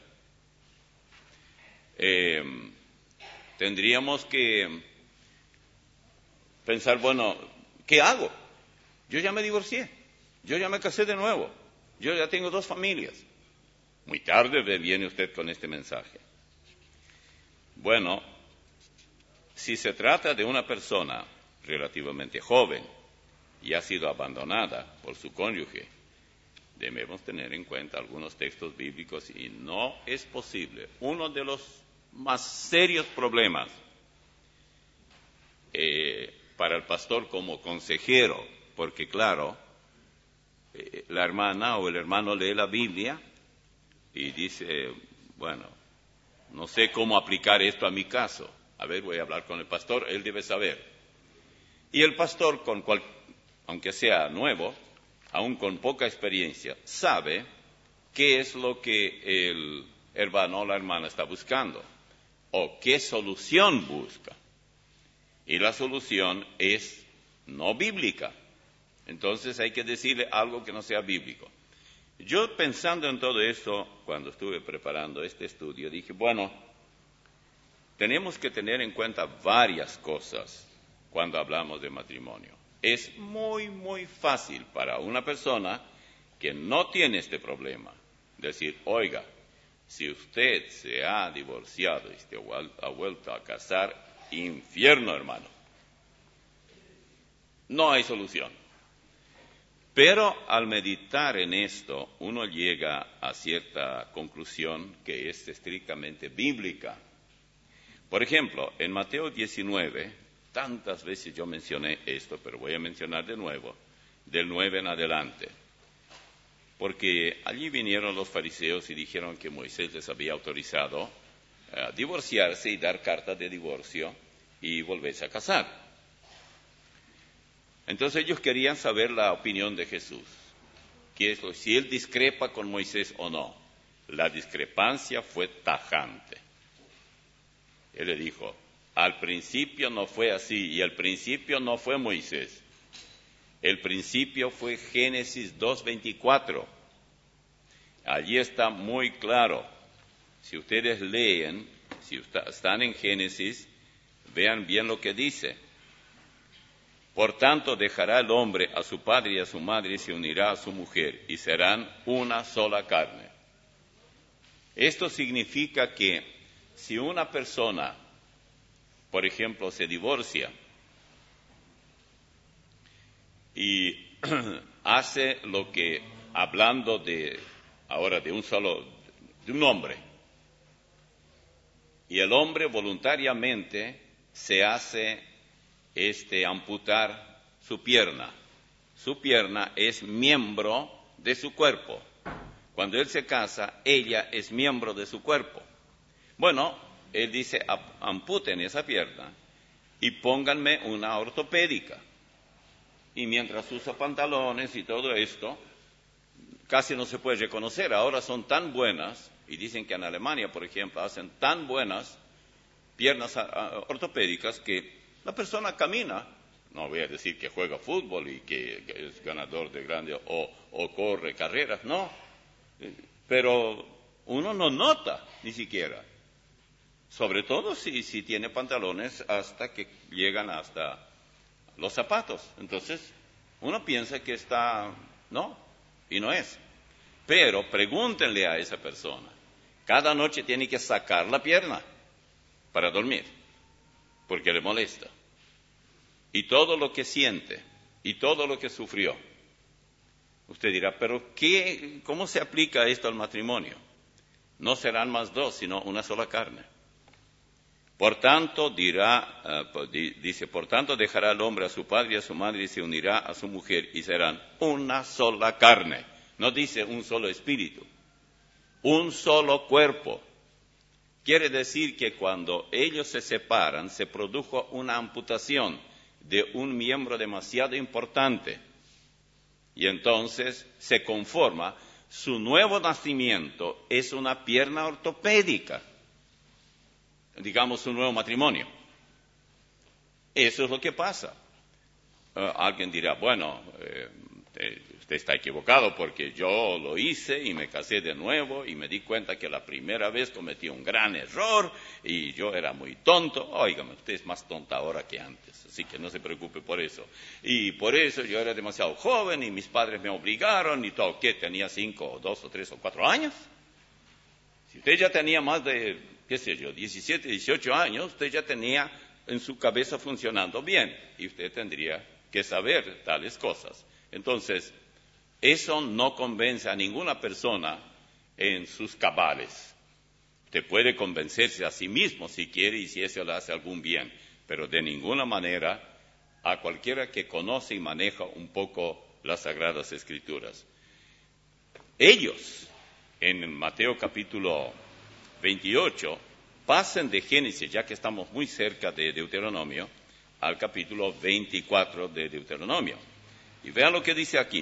Eh, tendríamos que pensar, bueno, ¿qué hago? Yo ya me divorcié, yo ya me casé de nuevo, yo ya tengo dos familias. Muy tarde viene usted con este mensaje. Bueno, si se trata de una persona relativamente joven y ha sido abandonada por su cónyuge, debemos tener en cuenta algunos textos bíblicos y no es posible. Uno de los más serios problemas eh, para el pastor como consejero, porque claro, eh, la hermana o el hermano lee la Biblia y dice, bueno, no sé cómo aplicar esto a mi caso. A ver, voy a hablar con el pastor, él debe saber. Y el pastor, con cual, aunque sea nuevo, aún con poca experiencia, sabe qué es lo que el hermano o la hermana está buscando o qué solución busca. Y la solución es no bíblica. Entonces hay que decirle algo que no sea bíblico. Yo pensando en todo esto, cuando estuve preparando este estudio, dije, bueno, tenemos que tener en cuenta varias cosas cuando hablamos de matrimonio. Es muy, muy fácil para una persona que no tiene este problema decir, oiga, si usted se ha divorciado y se ha vuelto a casar, infierno, hermano. No hay solución. Pero al meditar en esto, uno llega a cierta conclusión que es estrictamente bíblica. Por ejemplo, en Mateo diecinueve, tantas veces yo mencioné esto, pero voy a mencionar de nuevo, del nueve en adelante. Porque allí vinieron los fariseos y dijeron que Moisés les había autorizado a divorciarse y dar carta de divorcio y volverse a casar. Entonces ellos querían saber la opinión de Jesús, que es lo, si él discrepa con Moisés o no. La discrepancia fue tajante. Él le dijo, al principio no fue así, y al principio no fue Moisés. El principio fue Génesis dos veinticuatro. Allí está muy claro. Si ustedes leen, si están en Génesis, vean bien lo que dice. Por tanto, dejará el hombre a su padre y a su madre y se unirá a su mujer, y serán una sola carne. Esto significa que si una persona, por ejemplo, se divorcia y hace lo que, hablando de ahora de un solo, de un hombre, y el hombre voluntariamente se hace este amputar su pierna. Su pierna es miembro de su cuerpo. Cuando él se casa, ella es miembro de su cuerpo. Bueno, él dice, amputen esa pierna y pónganme una ortopédica. Y mientras usa pantalones y todo esto, casi no se puede reconocer. Ahora son tan buenas, y dicen que en Alemania, por ejemplo, hacen tan buenas piernas ortopédicas que la persona camina, no voy a decir que juega fútbol y que, que es ganador de grandes o, o corre carreras, no, pero uno no nota ni siquiera, sobre todo si, si tiene pantalones hasta que llegan hasta los zapatos. Entonces uno piensa que está, no, y no es. Pero pregúntenle a esa persona, cada noche tiene que sacar la pierna para dormir, porque le molesta. Y todo lo que siente, y todo lo que sufrió. Usted dirá, pero ¿qué, ¿cómo se aplica esto al matrimonio? No serán más dos, sino una sola carne. Por tanto, dirá, uh, dice, por tanto dejará el hombre a su padre y a su madre y se unirá a su mujer y serán una sola carne. No dice un solo espíritu, un solo cuerpo. Quiere decir que cuando ellos se separan, se produjo una amputación de un miembro demasiado importante. Y entonces se conforma, su nuevo nacimiento es una pierna ortopédica, digamos su nuevo matrimonio. Eso es lo que pasa. Uh, alguien dirá, bueno, eh, usted está equivocado porque yo lo hice y me casé de nuevo y me di cuenta que la primera vez cometí un gran error y yo era muy tonto. Óigame, usted es más tonta ahora que antes, así que no se preocupe por eso. Y por eso yo era demasiado joven y mis padres me obligaron y todo. ¿Qué? ¿Tenía cinco, o dos, o tres, o cuatro años? Si usted ya tenía más de, qué sé yo, diecisiete, dieciocho años, usted ya tenía en su cabeza funcionando bien y usted tendría que saber tales cosas. Entonces, eso no convence a ninguna persona en sus cabales. Usted puede convencerse a sí mismo si quiere y si eso le hace algún bien, pero de ninguna manera a cualquiera que conoce y maneja un poco las Sagradas Escrituras. Ellos, en Mateo capítulo veintiocho, pasan de Génesis, ya que estamos muy cerca de Deuteronomio, al capítulo veinticuatro de Deuteronomio. Y vean lo que dice aquí.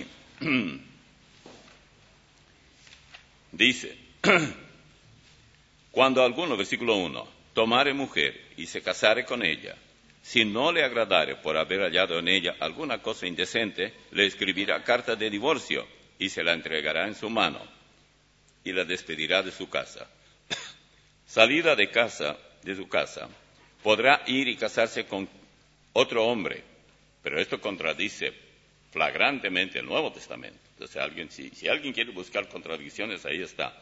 Dice, cuando alguno, versículo uno, tomare mujer y se casare con ella, si no le agradare por haber hallado en ella alguna cosa indecente, le escribirá carta de divorcio y se la entregará en su mano, y la despedirá de su casa. Salida de casa, de su casa, podrá ir y casarse con otro hombre, pero esto contradice flagrantemente el Nuevo Testamento. Entonces, alguien, si, si alguien quiere buscar contradicciones, ahí está.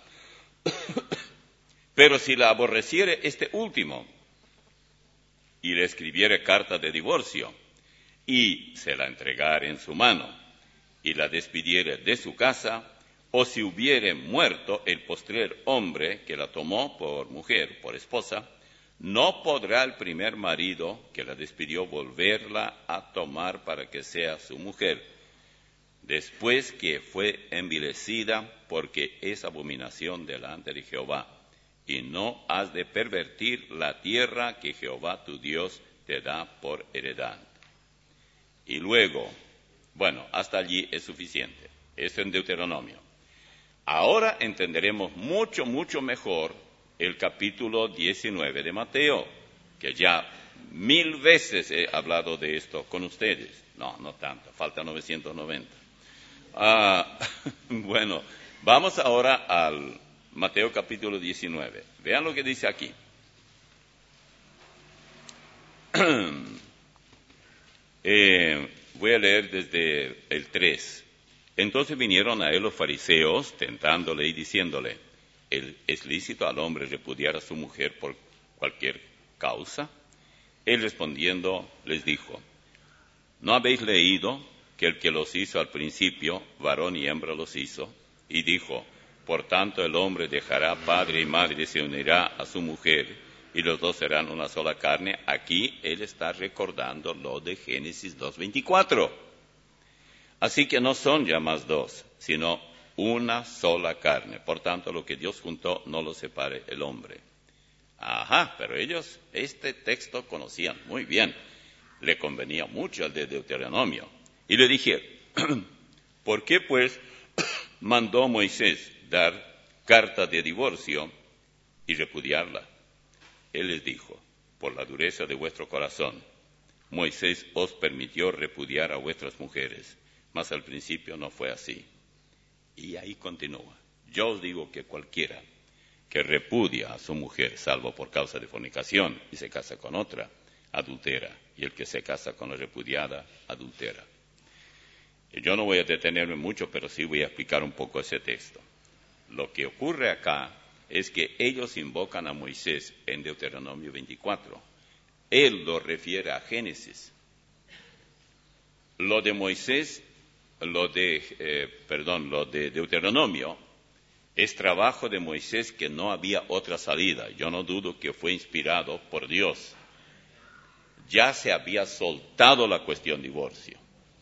Pero si la aborreciere este último y le escribiere carta de divorcio y se la entregare en su mano y la despidiere de su casa, o si hubiere muerto el postrer hombre que la tomó por mujer, por esposa, no podrá el primer marido que la despidió volverla a tomar para que sea su mujer, después que fue envilecida, porque es abominación delante de Jehová. Y no has de pervertir la tierra que Jehová tu Dios te da por heredad. Y luego, bueno, hasta allí es suficiente. Esto en Deuteronomio. Ahora entenderemos mucho, mucho mejor el capítulo diecinueve de Mateo, que ya mil veces he hablado de esto con ustedes. No, no tanto, falta novecientos noventa. Ah, bueno, vamos ahora al Mateo capítulo diecinueve. Vean lo que dice aquí. eh, voy a leer desde el tres. Entonces vinieron a él los fariseos, tentándole y diciéndole, ¿es lícito al hombre repudiar a su mujer por cualquier causa? Él respondiendo les dijo, ¿no habéis leído que el que los hizo al principio, varón y hembra los hizo? Y dijo, por tanto el hombre dejará padre y madre y se unirá a su mujer, y los dos serán una sola carne. Aquí él está recordando lo de Génesis dos veinticuatro. Así que no son ya más dos, sino una sola carne. Por tanto, lo que Dios juntó no lo separe el hombre. Ajá, pero ellos este texto conocían muy bien. Le convenía mucho al de Deuteronomio. Y le dije, ¿por qué pues mandó Moisés dar carta de divorcio y repudiarla? Él les dijo, por la dureza de vuestro corazón, Moisés os permitió repudiar a vuestras mujeres, mas al principio no fue así. Y ahí continúa. Yo os digo que cualquiera que repudia a su mujer, salvo por causa de fornicación, y se casa con otra, adultera, y el que se casa con la repudiada, adultera. Yo no voy a detenerme mucho, pero sí voy a explicar un poco ese texto. Lo que ocurre acá es que ellos invocan a Moisés en Deuteronomio veinticuatro. Él lo refiere a Génesis. Lo de Moisés, lo de, eh, perdón, lo de Deuteronomio es trabajo de Moisés, que no había otra salida. Yo no dudo que fue inspirado por Dios. Ya se había soltado la cuestión divorcio.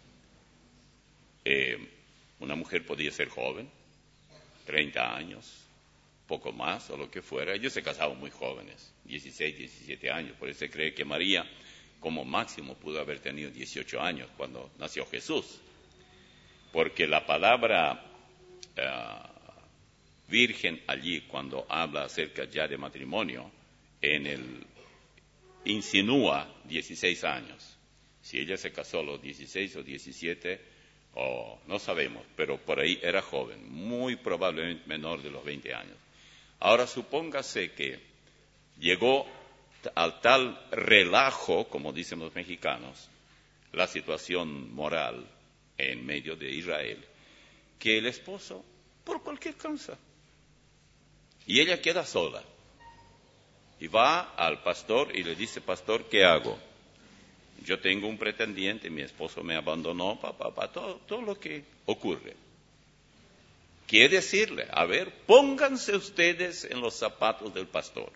Eh, una mujer podía ser joven, treinta años, poco más o lo que fuera. Ellos se casaban muy jóvenes, dieciséis, diecisiete años. Por eso se cree que María, como máximo, pudo haber tenido dieciocho años cuando nació Jesús. Porque la palabra uh, virgen allí, cuando habla acerca ya de matrimonio, en el insinúa dieciséis años. Si ella se casó a los dieciséis o diecisiete, oh, no sabemos, pero por ahí era joven, muy probablemente menor de los veinte años. Ahora supóngase que llegó al tal relajo, como dicen los mexicanos, la situación moral en medio de Israel, que el esposo, por cualquier causa, y ella queda sola, y va al pastor y le dice, pastor, ¿qué hago? Yo tengo un pretendiente, mi esposo me abandonó, papá, papá, todo, todo lo que ocurre. ¿Qué decirle? A ver, pónganse ustedes en los zapatos del pastor.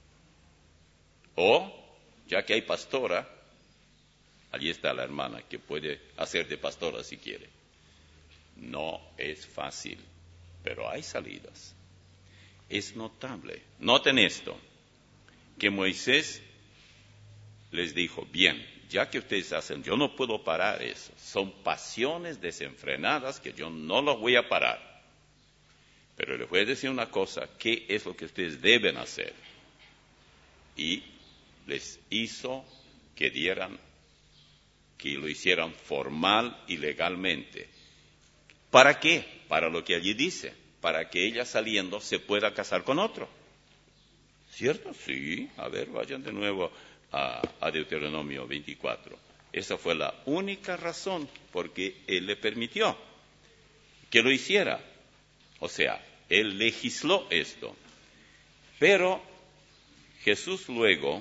O, ya que hay pastora, allí está la hermana que puede hacer de pastora si quiere. No es fácil, pero hay salidas. Es notable. Noten esto, que Moisés les dijo, bien, ya que ustedes hacen, yo no puedo parar eso. Son pasiones desenfrenadas que yo no las voy a parar. Pero les voy a decir una cosa, ¿qué es lo que ustedes deben hacer? Y les hizo que dieran, que lo hicieran formal y legalmente. ¿Para qué? Para lo que allí dice, para que ella saliendo se pueda casar con otro. ¿Cierto? Sí. A ver, vayan de nuevo a, a Deuteronomio veinticuatro. Esa fue la única razón por que él le permitió que lo hiciera. O sea, él legisló esto. Pero Jesús luego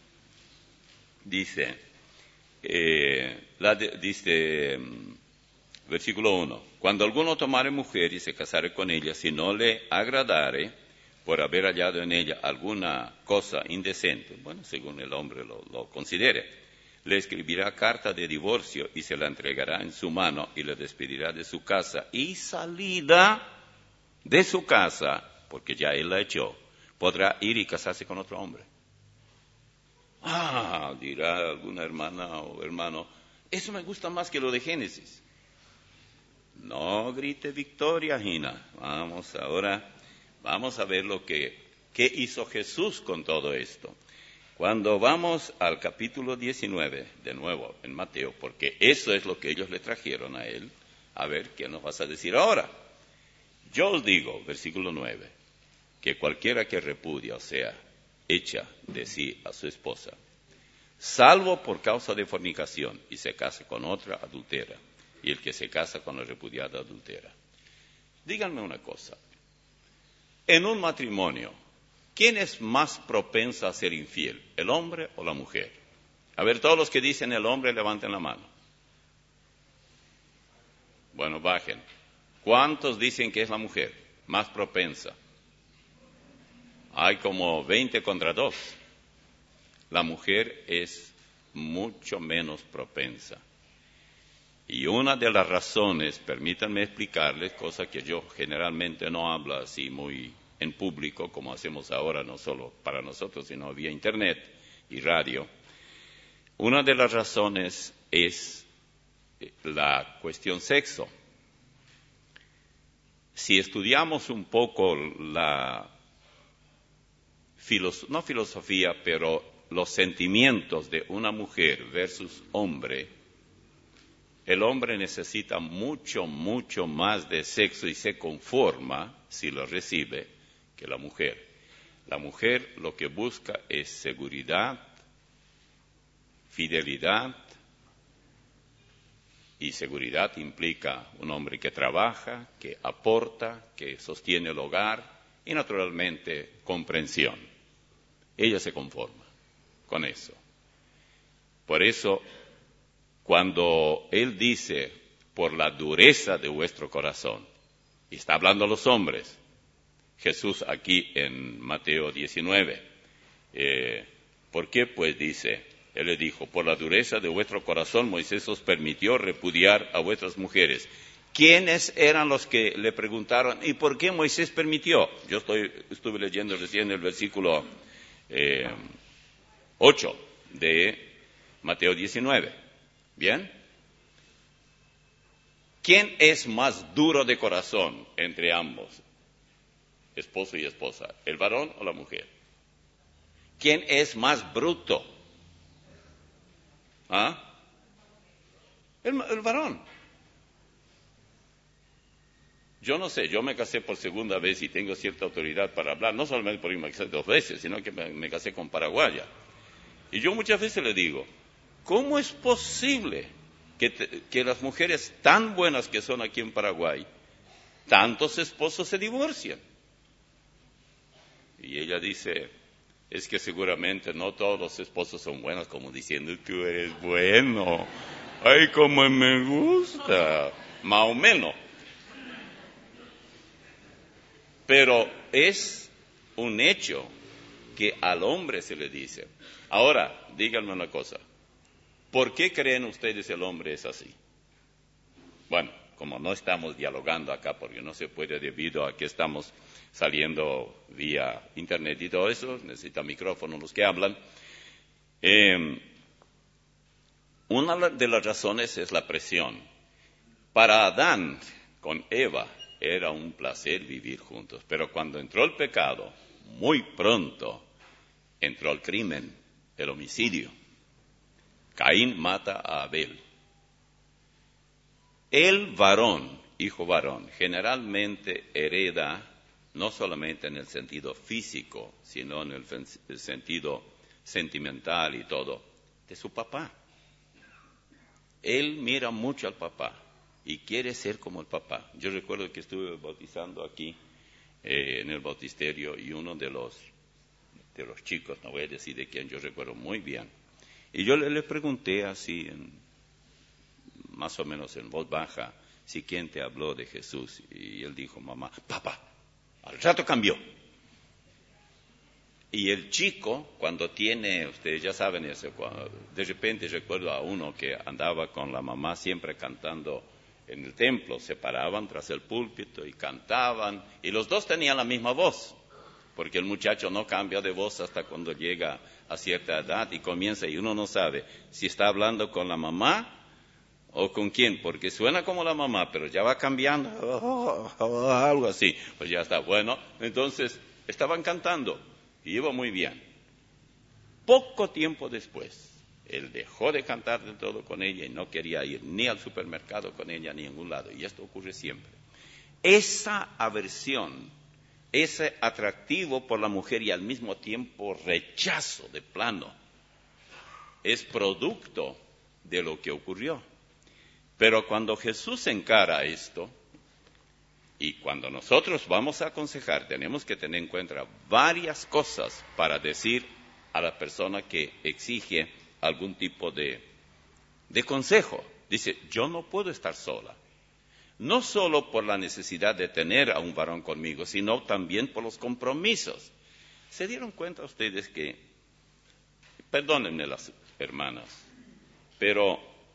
dice, eh, la de, dice, versículo uno, cuando alguno tomare mujer y se casare con ella, si no le agradare, por haber hallado en ella alguna cosa indecente, bueno, según el hombre lo, lo considere, le escribirá carta de divorcio y se la entregará en su mano y le despedirá de su casa, y salida de su casa, porque ya él la echó, podrá ir y casarse con otro hombre. Ah, dirá alguna hermana o hermano, eso me gusta más que lo de Génesis. No grite victoria, Gina. Vamos ahora, vamos a ver lo que, qué hizo Jesús con todo esto. Cuando vamos al capítulo diecinueve, de nuevo en Mateo, porque eso es lo que ellos le trajeron a él, a ver, ¿qué nos vas a decir ahora? Yo os digo, versículo nueve, que cualquiera que repudia, o sea, echa de sí a su esposa, salvo por causa de fornicación, y se case con otra, adultera, y el que se casa con la repudiada adultera. Díganme una cosa, en un matrimonio, ¿quién es más propensa a ser infiel, el hombre o la mujer? A ver, todos los que dicen el hombre, levanten la mano. Bueno, bajen. ¿Cuántos dicen que es la mujer más propensa? Hay como veinte contra dos. La mujer es mucho menos propensa. Y una de las razones, permítanme explicarles, cosa que yo generalmente no hablo así muy en público, como hacemos ahora, no solo para nosotros, sino vía internet y radio. Una de las razones es la cuestión sexo. Si estudiamos un poco la Filos- no filosofía, pero los sentimientos de una mujer versus hombre, el hombre necesita mucho, mucho más de sexo y se conforma, si lo recibe, que la mujer. La mujer lo que busca es seguridad, fidelidad, y seguridad implica un hombre que trabaja, que aporta, que sostiene el hogar y naturalmente comprensión. Ella se conforma con eso. Por eso, cuando él dice, por la dureza de vuestro corazón, y está hablando a los hombres, Jesús aquí en Mateo diecinueve, eh, ¿por qué? Pues dice, él le dijo, por la dureza de vuestro corazón Moisés os permitió repudiar a vuestras mujeres. ¿Quiénes eran los que le preguntaron, ¿y por qué Moisés permitió? Yo estoy, estuve leyendo recién el versículo Eh, ocho de Mateo diecinueve. ¿Bien? ¿Quién es más duro de corazón entre ambos, esposo y esposa, el varón o la mujer? ¿Quién es más bruto? ¿Ah? El, el varón. Yo no sé, yo me casé por segunda vez y tengo cierta autoridad para hablar, no solamente por me casé dos veces, sino que me, me casé con paraguaya. Y yo muchas veces le digo, ¿cómo es posible que, te, que las mujeres tan buenas que son aquí en Paraguay, tantos esposos se divorcian? Y ella dice, es que seguramente no todos los esposos son buenos, como diciendo, tú eres bueno, ay, cómo me gusta, más o menos. Pero es un hecho que al hombre se le dice. Ahora, díganme una cosa. ¿Por qué creen ustedes el hombre es así? Bueno, como no estamos dialogando acá, porque no se puede debido a que estamos saliendo vía internet y todo eso, necesita micrófono los que hablan. Eh, una de las razones es la presión. Para Adán con Eva era un placer vivir juntos, pero cuando entró el pecado, muy pronto entró el crimen, el homicidio. Caín mata a Abel. El varón hijo varón, generalmente hereda, no solamente en el sentido físico, sino en el, el sentido sentimental y todo, de su papá. Él mira mucho al papá y quiere ser como el papá. Yo recuerdo que estuve bautizando aquí, eh, en el bautisterio, y uno de los, de los chicos, no voy a decir de quién, yo recuerdo muy bien, y yo le, le pregunté así, en, más o menos en voz baja, si quién te habló de Jesús, y él dijo, mamá, papá. Al rato cambió. Y el chico, cuando tiene, ustedes ya saben eso, cuando, de repente recuerdo a uno que andaba con la mamá siempre cantando en el templo, se paraban tras el púlpito y cantaban, y los dos tenían la misma voz, porque el muchacho no cambia de voz hasta cuando llega a cierta edad y comienza, y uno no sabe si está hablando con la mamá o con quién, porque suena como la mamá, pero ya va cambiando, oh, oh, algo así, pues ya está, bueno, entonces estaban cantando, y iba muy bien. Poco tiempo después, él dejó de cantar de todo con ella y no quería ir ni al supermercado con ella ni a ningún lado, y esto ocurre siempre. Esa aversión, ese atractivo por la mujer y al mismo tiempo rechazo de plano, es producto de lo que ocurrió. Pero cuando Jesús encara esto, y cuando nosotros vamos a aconsejar, tenemos que tener en cuenta varias cosas para decir a la persona que exige algún tipo de, de consejo. Dice, yo no puedo estar sola. No solo por la necesidad de tener a un varón conmigo, sino también por los compromisos. ¿Se dieron cuenta ustedes que, perdónenme las hermanas, pero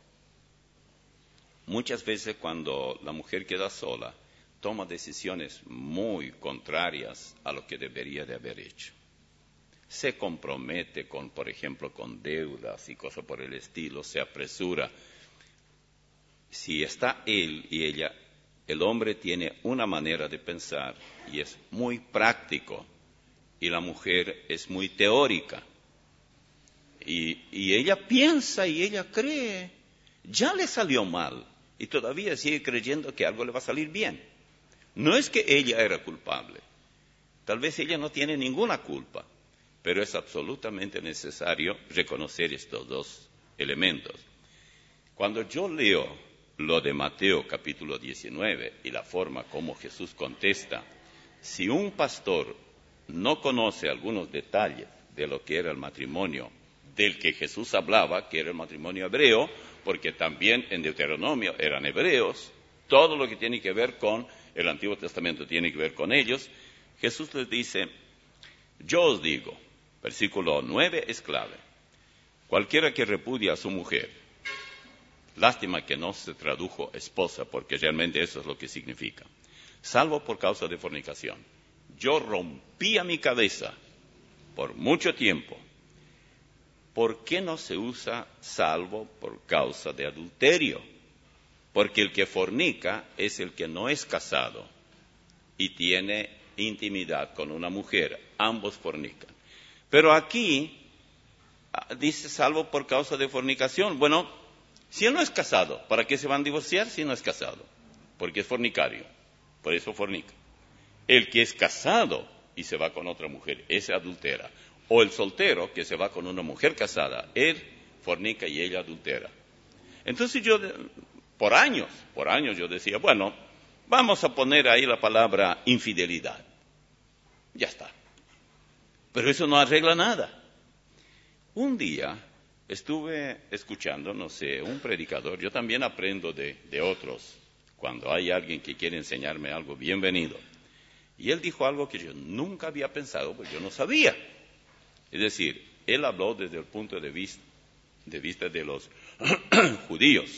muchas veces cuando la mujer queda sola, toma decisiones muy contrarias a lo que debería de haber hecho? Se compromete con, por ejemplo, con deudas y cosas por el estilo, se apresura. Si está él y ella, el hombre tiene una manera de pensar y es muy práctico, y la mujer es muy teórica. Y, y ella piensa y ella cree, ya le salió mal, y todavía sigue creyendo que algo le va a salir bien. No es que ella era culpable, tal vez ella no tiene ninguna culpa, pero es absolutamente necesario reconocer estos dos elementos. Cuando yo leo lo de Mateo capítulo diecinueve y la forma como Jesús contesta, si un pastor no conoce algunos detalles de lo que era el matrimonio del que Jesús hablaba, que era el matrimonio hebreo, porque también en Deuteronomio eran hebreos, todo lo que tiene que ver con el Antiguo Testamento tiene que ver con ellos, Jesús les dice, yo os digo, versículo nueve es clave, cualquiera que repudia a su mujer, lástima que no se tradujo esposa, porque realmente eso es lo que significa, salvo por causa de fornicación. Yo rompía mi cabeza por mucho tiempo. ¿Por qué no se usa salvo por causa de adulterio? Porque el que fornica es el que no es casado y tiene intimidad con una mujer. Ambos fornican. Pero aquí dice salvo por causa de fornicación. Bueno, si él no es casado, ¿para qué se van a divorciar si no es casado? Porque es fornicario. Por eso fornica. El que es casado y se va con otra mujer, ese adultera. O el soltero que se va con una mujer casada, él fornica y ella adultera. Entonces yo, por años, por años yo decía, bueno, vamos a poner ahí la palabra infidelidad. Ya está. Pero eso no arregla nada. Un día estuve escuchando, no sé, un predicador, yo también aprendo de, de otros. Cuando hay alguien que quiere enseñarme algo, bienvenido. Y él dijo algo que yo nunca había pensado, porque yo no sabía. Es decir, él habló desde el punto de vista de, vista de los judíos,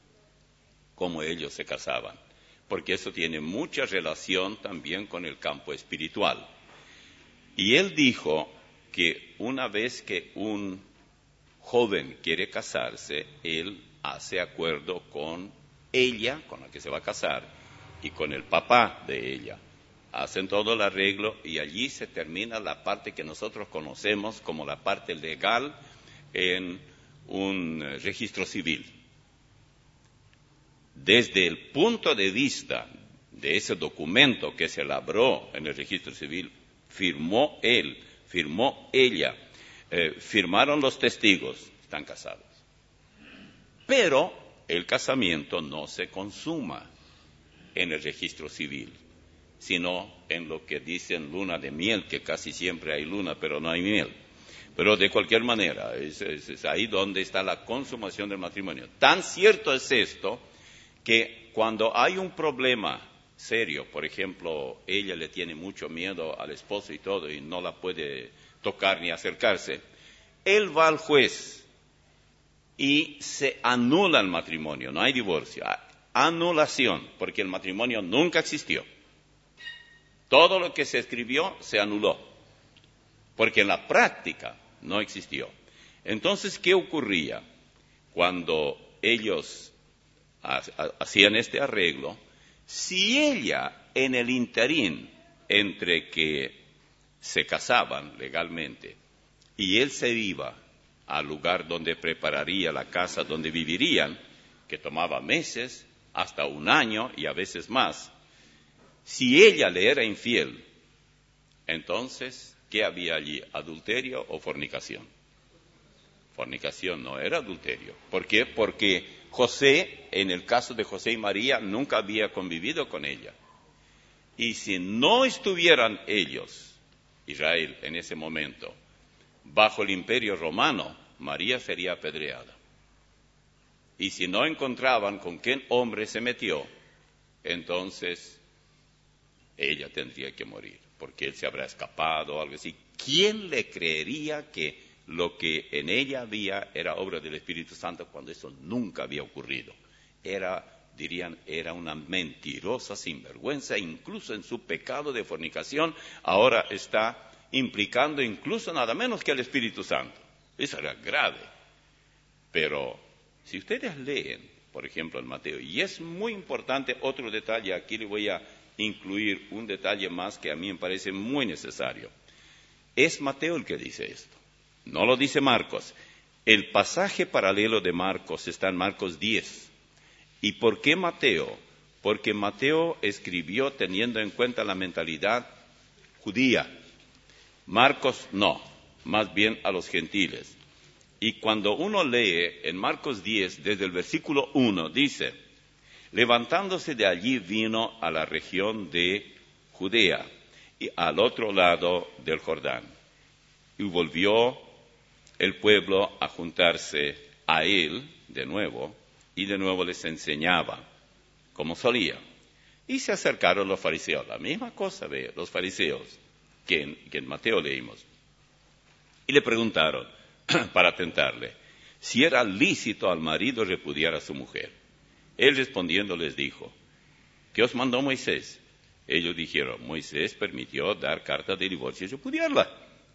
cómo ellos se casaban, porque eso tiene mucha relación también con el campo espiritual. Y él dijo que una vez que un joven quiere casarse, él hace acuerdo con ella, con la que se va a casar, y con el papá de ella. Hacen todo el arreglo y allí se termina la parte que nosotros conocemos como la parte legal en un registro civil. desde el punto de vista de ese documento que se labró en el registro civil, firmó él, firmó ella, eh, firmaron los testigos, están casados. Pero el casamiento no se consuma en el registro civil, sino en lo que dicen luna de miel, que casi siempre hay luna, pero no hay miel. Pero de cualquier manera, es, es, es ahí donde está la consumación del matrimonio. Tan cierto es esto que cuando hay un problema serio, por ejemplo, ella le tiene mucho miedo al esposo y todo, y no la puede tocar ni acercarse, él va al juez y se anula el matrimonio, no hay divorcio, anulación, porque el matrimonio nunca existió. Todo lo que se escribió se anuló, porque en la práctica no existió. Entonces, ¿qué ocurría? Cuando ellos hacían este arreglo, si ella en el interín entre que se casaban legalmente y él se iba al lugar donde prepararía la casa donde vivirían, que tomaba meses, hasta un año y a veces más, si ella le era infiel, entonces, ¿qué había allí? ¿Adulterio o fornicación? Fornicación, no era adulterio. ¿Por qué? Porque José, en el caso de José y María, nunca había convivido con ella. Y si no estuvieran ellos, Israel, en ese momento, bajo el imperio romano, María sería apedreada. Y si no encontraban con qué hombre se metió, entonces ella tendría que morir, porque él se habrá escapado o algo así. ¿Quién le creería que lo que en ella había era obra del Espíritu Santo cuando eso nunca había ocurrido? Era, dirían, era una mentirosa sinvergüenza, incluso en su pecado de fornicación, ahora está implicando incluso nada menos que al Espíritu Santo. Eso era grave. Pero si ustedes leen, por ejemplo, en Mateo, y es muy importante otro detalle, aquí le voy a incluir un detalle más que a mí me parece muy necesario. Es Mateo el que dice esto, no lo dice Marcos. El pasaje paralelo de Marcos está en Marcos diez. ¿Y por qué Mateo? Porque Mateo escribió teniendo en cuenta la mentalidad judía. Marcos no, más bien a los gentiles. Y cuando uno lee en Marcos diez, desde el versículo uno, dice: levantándose de allí vino a la región de Judea, y al otro lado del Jordán. Y volvió el pueblo a juntarse a él de nuevo, y de nuevo les enseñaba, como solía. Y se acercaron los fariseos, la misma cosa ve los fariseos que en, que en Mateo leímos. Y le preguntaron, para tentarle, si era lícito al marido repudiar a su mujer. Él respondiendo les dijo, ¿qué os mandó Moisés? Ellos dijeron, Moisés permitió dar carta de divorcio y repudiarla.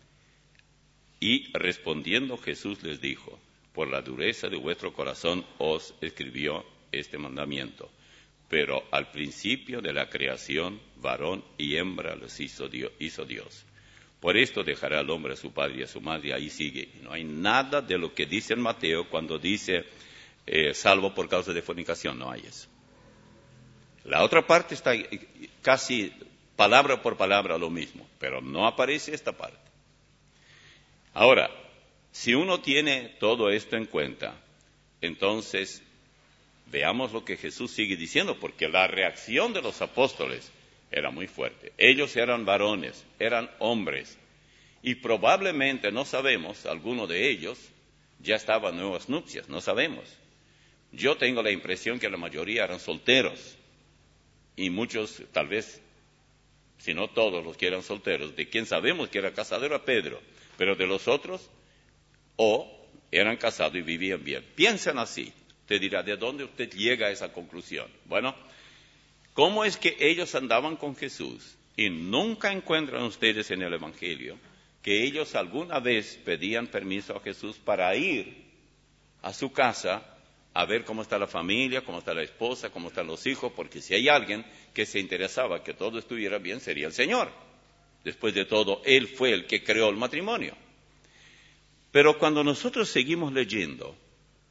Y respondiendo Jesús les dijo, por la dureza de vuestro corazón os escribió este mandamiento. Pero al principio de la creación, varón y hembra los hizo Dios. Hizo Dios. Por esto dejará el hombre a su padre y a su madre, y ahí sigue. No hay nada de lo que dice en Mateo cuando dice, eh, salvo por causa de fornicación, no hay eso. La otra parte está casi palabra por palabra lo mismo, pero no aparece esta parte. Ahora, si uno tiene todo esto en cuenta, entonces veamos lo que Jesús sigue diciendo, porque la reacción de los apóstoles era muy fuerte. Ellos eran varones, eran hombres, y probablemente, no sabemos, alguno de ellos ya estaban en nuevas nupcias, no sabemos. Yo tengo la impresión que la mayoría eran solteros, y muchos, tal vez, si no todos los que eran solteros, de quien sabemos que era casado era Pedro, pero de los otros, o eran casados y vivían bien. Piensen así. Usted dirá, ¿de dónde usted llega a esa conclusión? Bueno, ¿cómo es que ellos andaban con Jesús y nunca encuentran ustedes en el Evangelio que ellos alguna vez pedían permiso a Jesús para ir a su casa a ver cómo está la familia, cómo está la esposa, cómo están los hijos? Porque si hay alguien que se interesaba que todo estuviera bien, sería el Señor. Después de todo, Él fue el que creó el matrimonio. Pero cuando nosotros seguimos leyendo,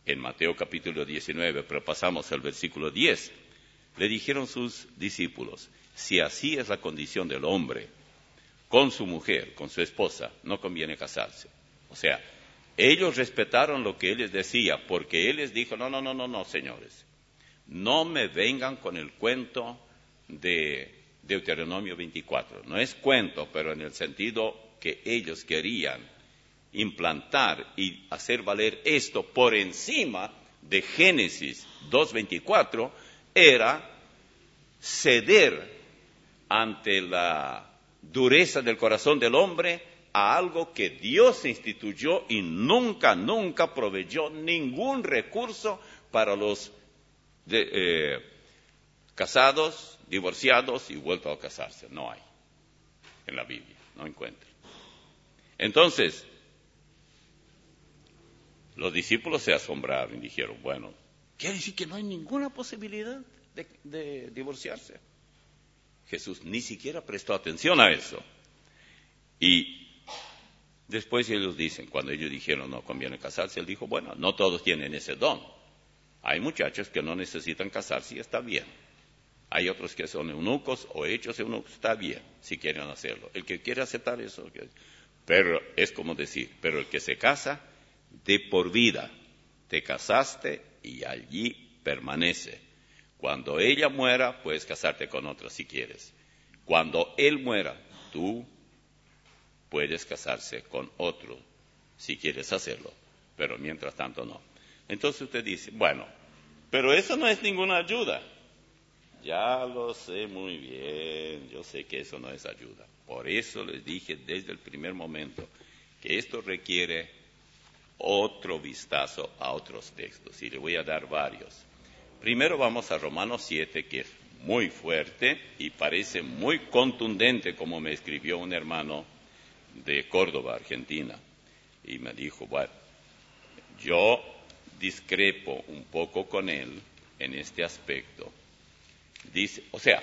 en Mateo capítulo diecinueve, pero pasamos al versículo diez, le dijeron sus discípulos, si así es la condición del hombre con su mujer, con su esposa, no conviene casarse. O sea, ellos respetaron lo que él les decía, porque él les dijo, no, no, no, no, no, señores, no me vengan con el cuento de Deuteronomio veinticuatro. No es cuento, pero en el sentido que ellos querían implantar y hacer valer esto por encima de Génesis dos veinticuatro, era ceder ante la dureza del corazón del hombre a algo que Dios instituyó y nunca, nunca proveyó ningún recurso para los de, eh, casados, divorciados y vueltos a casarse. No hay en la Biblia, no encuentro. Entonces, los discípulos se asombraron y dijeron, bueno, ¿quiere decir que no hay ninguna posibilidad de, de divorciarse? Jesús ni siquiera prestó atención a eso. Y después ellos dicen, cuando ellos dijeron no conviene casarse, él dijo, bueno, no todos tienen ese don. Hay muchachos que no necesitan casarse y está bien. Hay otros que son eunucos o hechos eunucos, está bien, si quieren hacerlo. El que quiere aceptar eso, pero es como decir, pero el que se casa, de por vida, te casaste y allí permanece. Cuando ella muera, puedes casarte con otra si quieres. Cuando él muera, tú puedes casarse con otro si quieres hacerlo, pero mientras tanto no. Entonces usted dice, bueno, pero eso no es ninguna ayuda. Ya lo sé muy bien, yo sé que eso no es ayuda. Por eso les dije desde el primer momento que esto requiere otro vistazo a otros textos, y le voy a dar varios. Primero vamos a Romanos siete, que es muy fuerte y parece muy contundente, como me escribió un hermano de Córdoba, Argentina, y me dijo, bueno, yo discrepo un poco con él en este aspecto. Dice, o sea,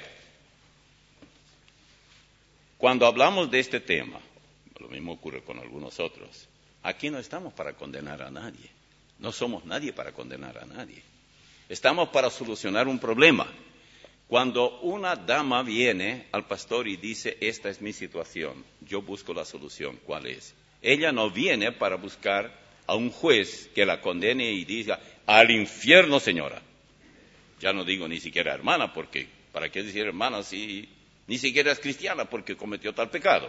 cuando hablamos de este tema, lo mismo ocurre con algunos otros, aquí no estamos para condenar a nadie, no somos nadie para condenar a nadie, estamos para solucionar un problema. Cuando una dama viene al pastor y dice, esta es mi situación, yo busco la solución, ¿cuál es? Ella no viene para buscar a un juez que la condene y diga, al infierno, señora. Ya no digo ni siquiera hermana, porque ¿para qué decir hermana si ni siquiera es cristiana porque cometió tal pecado?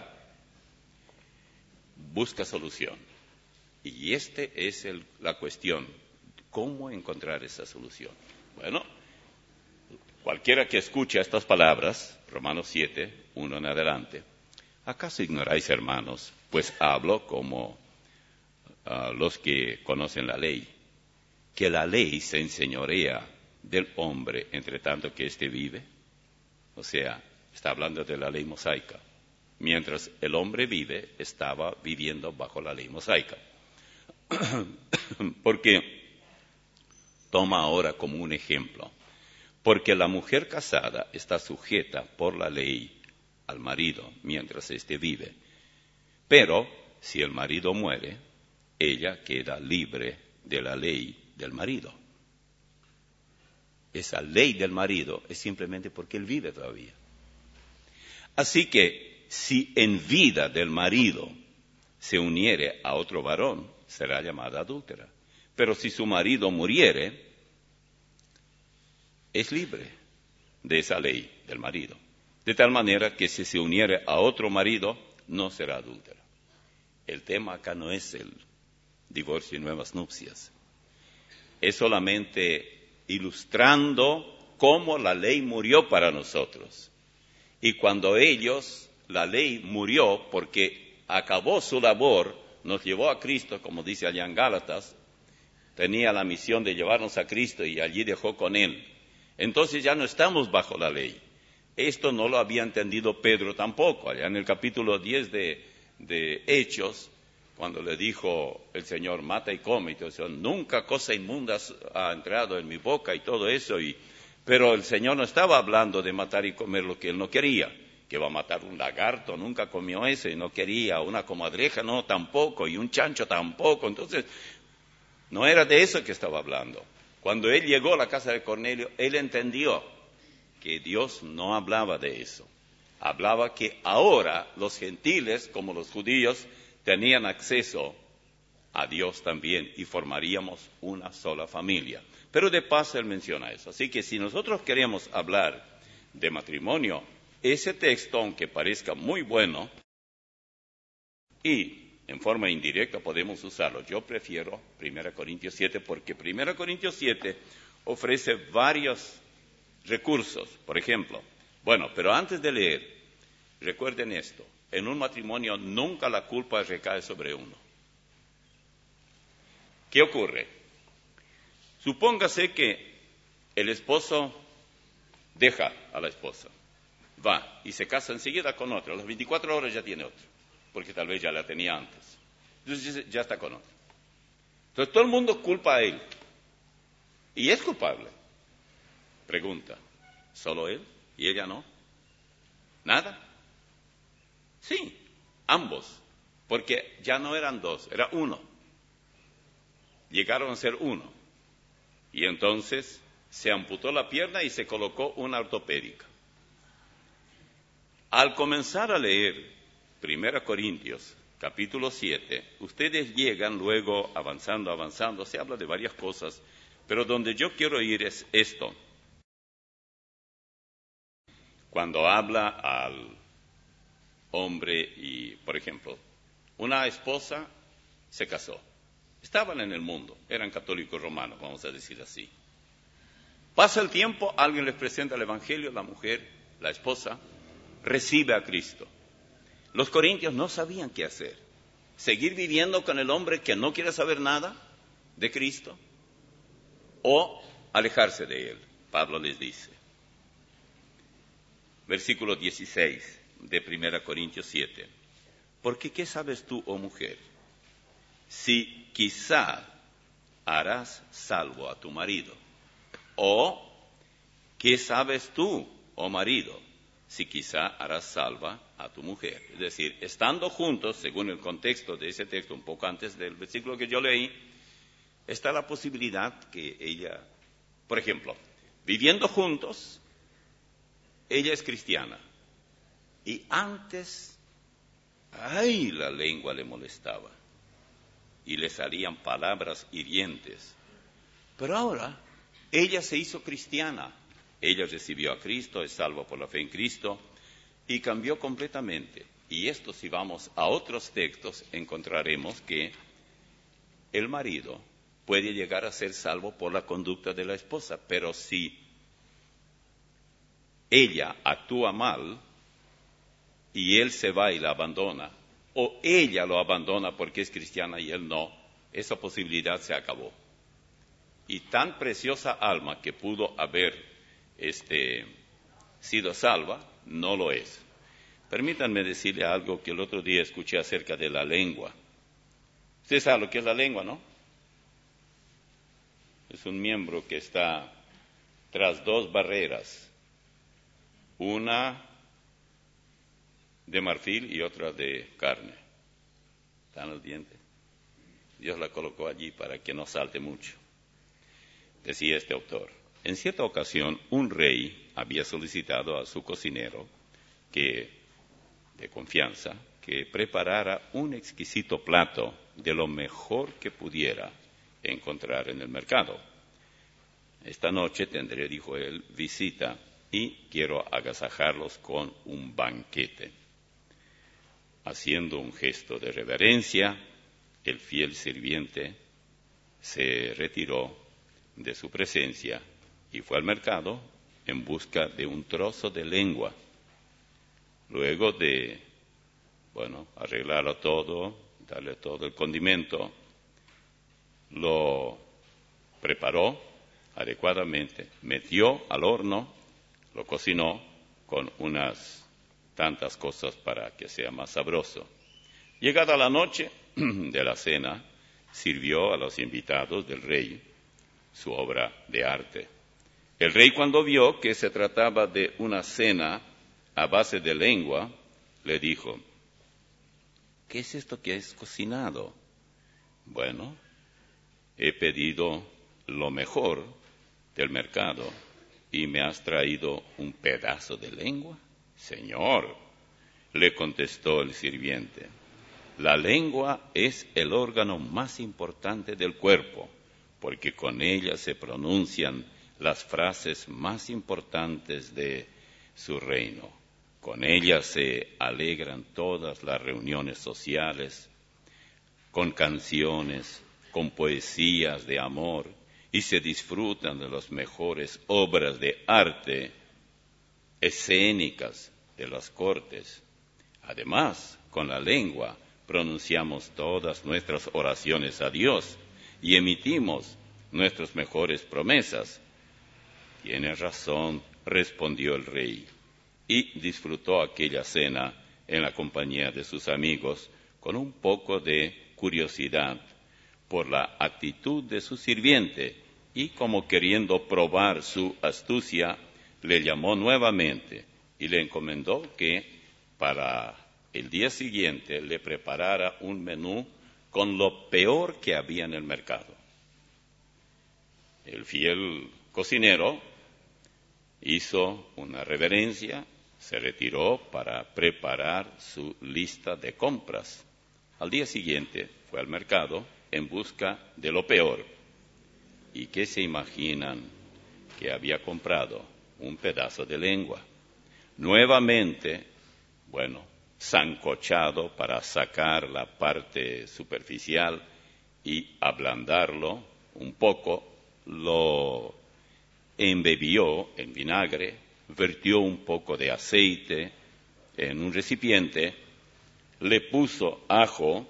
Busca solución. Y esta es el, la cuestión, ¿cómo encontrar esa solución? Bueno, cualquiera que escuche estas palabras, Romanos siete, uno en adelante, ¿acaso ignoráis, hermanos? Pues hablo como uh, los que conocen la ley, que la ley se enseñorea del hombre entre tanto que éste vive. O sea, está hablando de la ley mosaica. Mientras el hombre vive, estaba viviendo bajo la ley mosaica. Porque, toma ahora como un ejemplo, porque la mujer casada está sujeta por la ley al marido mientras éste vive. Pero, si el marido muere, ella queda libre de la ley del marido. Esa ley del marido es simplemente porque él vive todavía. Así que, si en vida del marido se uniere a otro varón, será llamada adúltera. Pero si su marido muriere, es libre de esa ley del marido. De tal manera que si se uniere a otro marido, no será adúltera. El tema acá no es el divorcio y nuevas nupcias. Es solamente ilustrando cómo la ley murió para nosotros. Y cuando ellos, la ley murió porque acabó su labor, nos llevó a Cristo, como dice allá en Gálatas, tenía la misión de llevarnos a Cristo y allí dejó con Él. Entonces ya no estamos bajo la ley. Esto no lo había entendido Pedro tampoco. Allá en el capítulo diez de, de Hechos, cuando le dijo el Señor, mata y come, y todo eso, nunca cosa inmunda ha entrado en mi boca y todo eso. Y, pero el Señor no estaba hablando de matar y comer lo que Él no quería, que va a matar un lagarto, nunca comió eso y no quería, una comadreja no tampoco, y un chancho tampoco. Entonces, No era de eso que estaba hablando. Cuando él llegó a la casa de Cornelio, él entendió que Dios no hablaba de eso. Hablaba que ahora los gentiles, como los judíos, tenían acceso a Dios también y formaríamos una sola familia. Pero de paso él menciona eso. Así que si nosotros queremos hablar de matrimonio, ese texto, aunque parezca muy bueno, y en forma indirecta podemos usarlo. Yo prefiero primera Corintios siete porque primera Corintios siete ofrece varios recursos. Por ejemplo, bueno, pero antes de leer, recuerden esto, en un matrimonio nunca la culpa recae sobre uno. ¿Qué ocurre? Supóngase que el esposo deja a la esposa, va y se casa enseguida con otra, a las veinticuatro horas ya tiene otra, porque tal vez ya la tenía antes. Entonces ya está con otra. Entonces todo el mundo culpa a él. Y es culpable. Pregunta, ¿solo él y ella no? ¿Nada? Sí, ambos, porque ya no eran dos, era uno. Llegaron a ser uno. Y entonces se amputó la pierna y se colocó una ortopédica. Al comenzar a leer primera Corintios, capítulo siete, ustedes llegan luego avanzando, avanzando, se habla de varias cosas, pero donde yo quiero ir es esto. Cuando habla al hombre y, por ejemplo, una esposa se casó. Estaban en el mundo, eran católicos romanos, vamos a decir así. Pasa el tiempo, alguien les presenta el Evangelio, la mujer, la esposa, recibe a Cristo. Los corintios no sabían qué hacer. ¿Seguir viviendo con el hombre que no quiere saber nada de Cristo? ¿O alejarse de él? Pablo les dice. Versículo dieciséis de primera Corintios siete. Porque ¿qué sabes tú, oh mujer? Si quizá harás salvo a tu marido. O, ¿qué sabes tú, oh marido? Si quizá harás salva a tu mujer. Es decir, estando juntos, según el contexto de ese texto, un poco antes del versículo que yo leí, está la posibilidad que ella, por ejemplo, viviendo juntos, ella es cristiana. Y antes, ay, la lengua le molestaba. Y le salían palabras hirientes. Pero ahora, ella se hizo cristiana. Ella recibió a Cristo, es salva por la fe en Cristo, y cambió completamente. Y esto, si vamos a otros textos, encontraremos que el marido puede llegar a ser salvo por la conducta de la esposa, pero si ella actúa mal y él se va y la abandona, o ella lo abandona porque es cristiana y él no, esa posibilidad se acabó. Y tan preciosa alma que pudo haber este, sido salva, no lo es. Permítanme decirle algo que el otro día escuché acerca de la lengua. Usted sabe lo que es la lengua, ¿no? Es un miembro que está tras dos barreras, una de marfil y otra de carne. ¿Están los dientes? Dios la colocó allí para que no salte mucho. Decía este autor, en cierta ocasión un rey había solicitado a su cocinero, que, de confianza, que preparara un exquisito plato de lo mejor que pudiera encontrar en el mercado. Esta noche tendré, dijo él, visita y quiero agasajarlos con un banquete. Haciendo un gesto de reverencia, el fiel sirviente se retiró de su presencia y fue al mercado en busca de un trozo de lengua. Luego de, bueno, arreglarlo todo, darle todo el condimento, lo preparó adecuadamente, metió al horno, lo cocinó con unas tantas cosas para que sea más sabroso. Llegada la noche de la cena, sirvió a los invitados del rey su obra de arte. El rey, cuando vio que se trataba de una cena a base de lengua, le dijo, ¿qué es esto que has cocinado? Bueno, He pedido lo mejor del mercado y me has traído un pedazo de lengua. Señor, le contestó el sirviente, la lengua es el órgano más importante del cuerpo, porque con ella se pronuncian las frases más importantes de su reino. Con ella se alegran todas las reuniones sociales, con canciones, con poesías de amor, y se disfrutan de las mejores obras de arte escénicas de las cortes. Además, con la lengua pronunciamos todas nuestras oraciones a Dios y emitimos nuestras mejores promesas. Tienes razón, respondió el rey, y disfrutó aquella cena en la compañía de sus amigos con un poco de curiosidad por la actitud de su sirviente, y como queriendo probar su astucia, le llamó nuevamente y le encomendó que para el día siguiente le preparara un menú con lo peor que había en el mercado. El fiel cocinero hizo una reverencia, se retiró para preparar su lista de compras. Al día siguiente fue al mercado en busca de lo peor. ¿Y qué se imaginan que había comprado? Un pedazo de lengua. Nuevamente, bueno, sancochado para sacar la parte superficial y ablandarlo un poco, lo embebió en vinagre, vertió un poco de aceite en un recipiente, le puso ajo,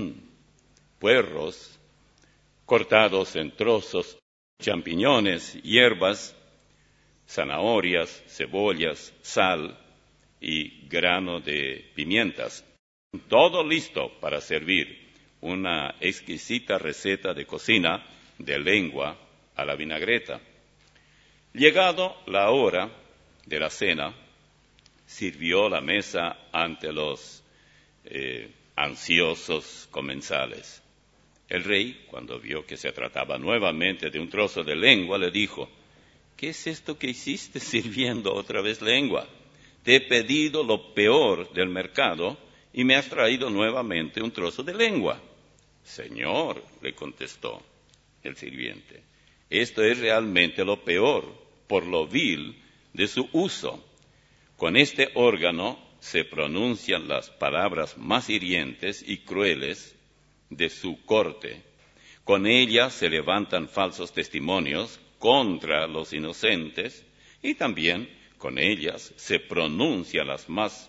puerros, cortados en trozos, champiñones, hierbas, zanahorias, cebollas, sal y grano de pimientas. Todo listo para servir una exquisita receta de cocina de lengua a la vinagreta. Llegado la hora de la cena, sirvió la mesa ante los eh, ansiosos comensales. El rey, cuando vio que se trataba nuevamente de un trozo de lengua, le dijo, ¿qué es esto que hiciste sirviendo otra vez lengua? Te he pedido lo peor del mercado y me has traído nuevamente un trozo de lengua. Señor, le contestó el sirviente, esto es realmente lo peor, por lo vil de su uso. Con este órgano se pronuncian las palabras más hirientes y crueles de su corte. Con ella se levantan falsos testimonios contra los inocentes y también con ellas se pronuncian las más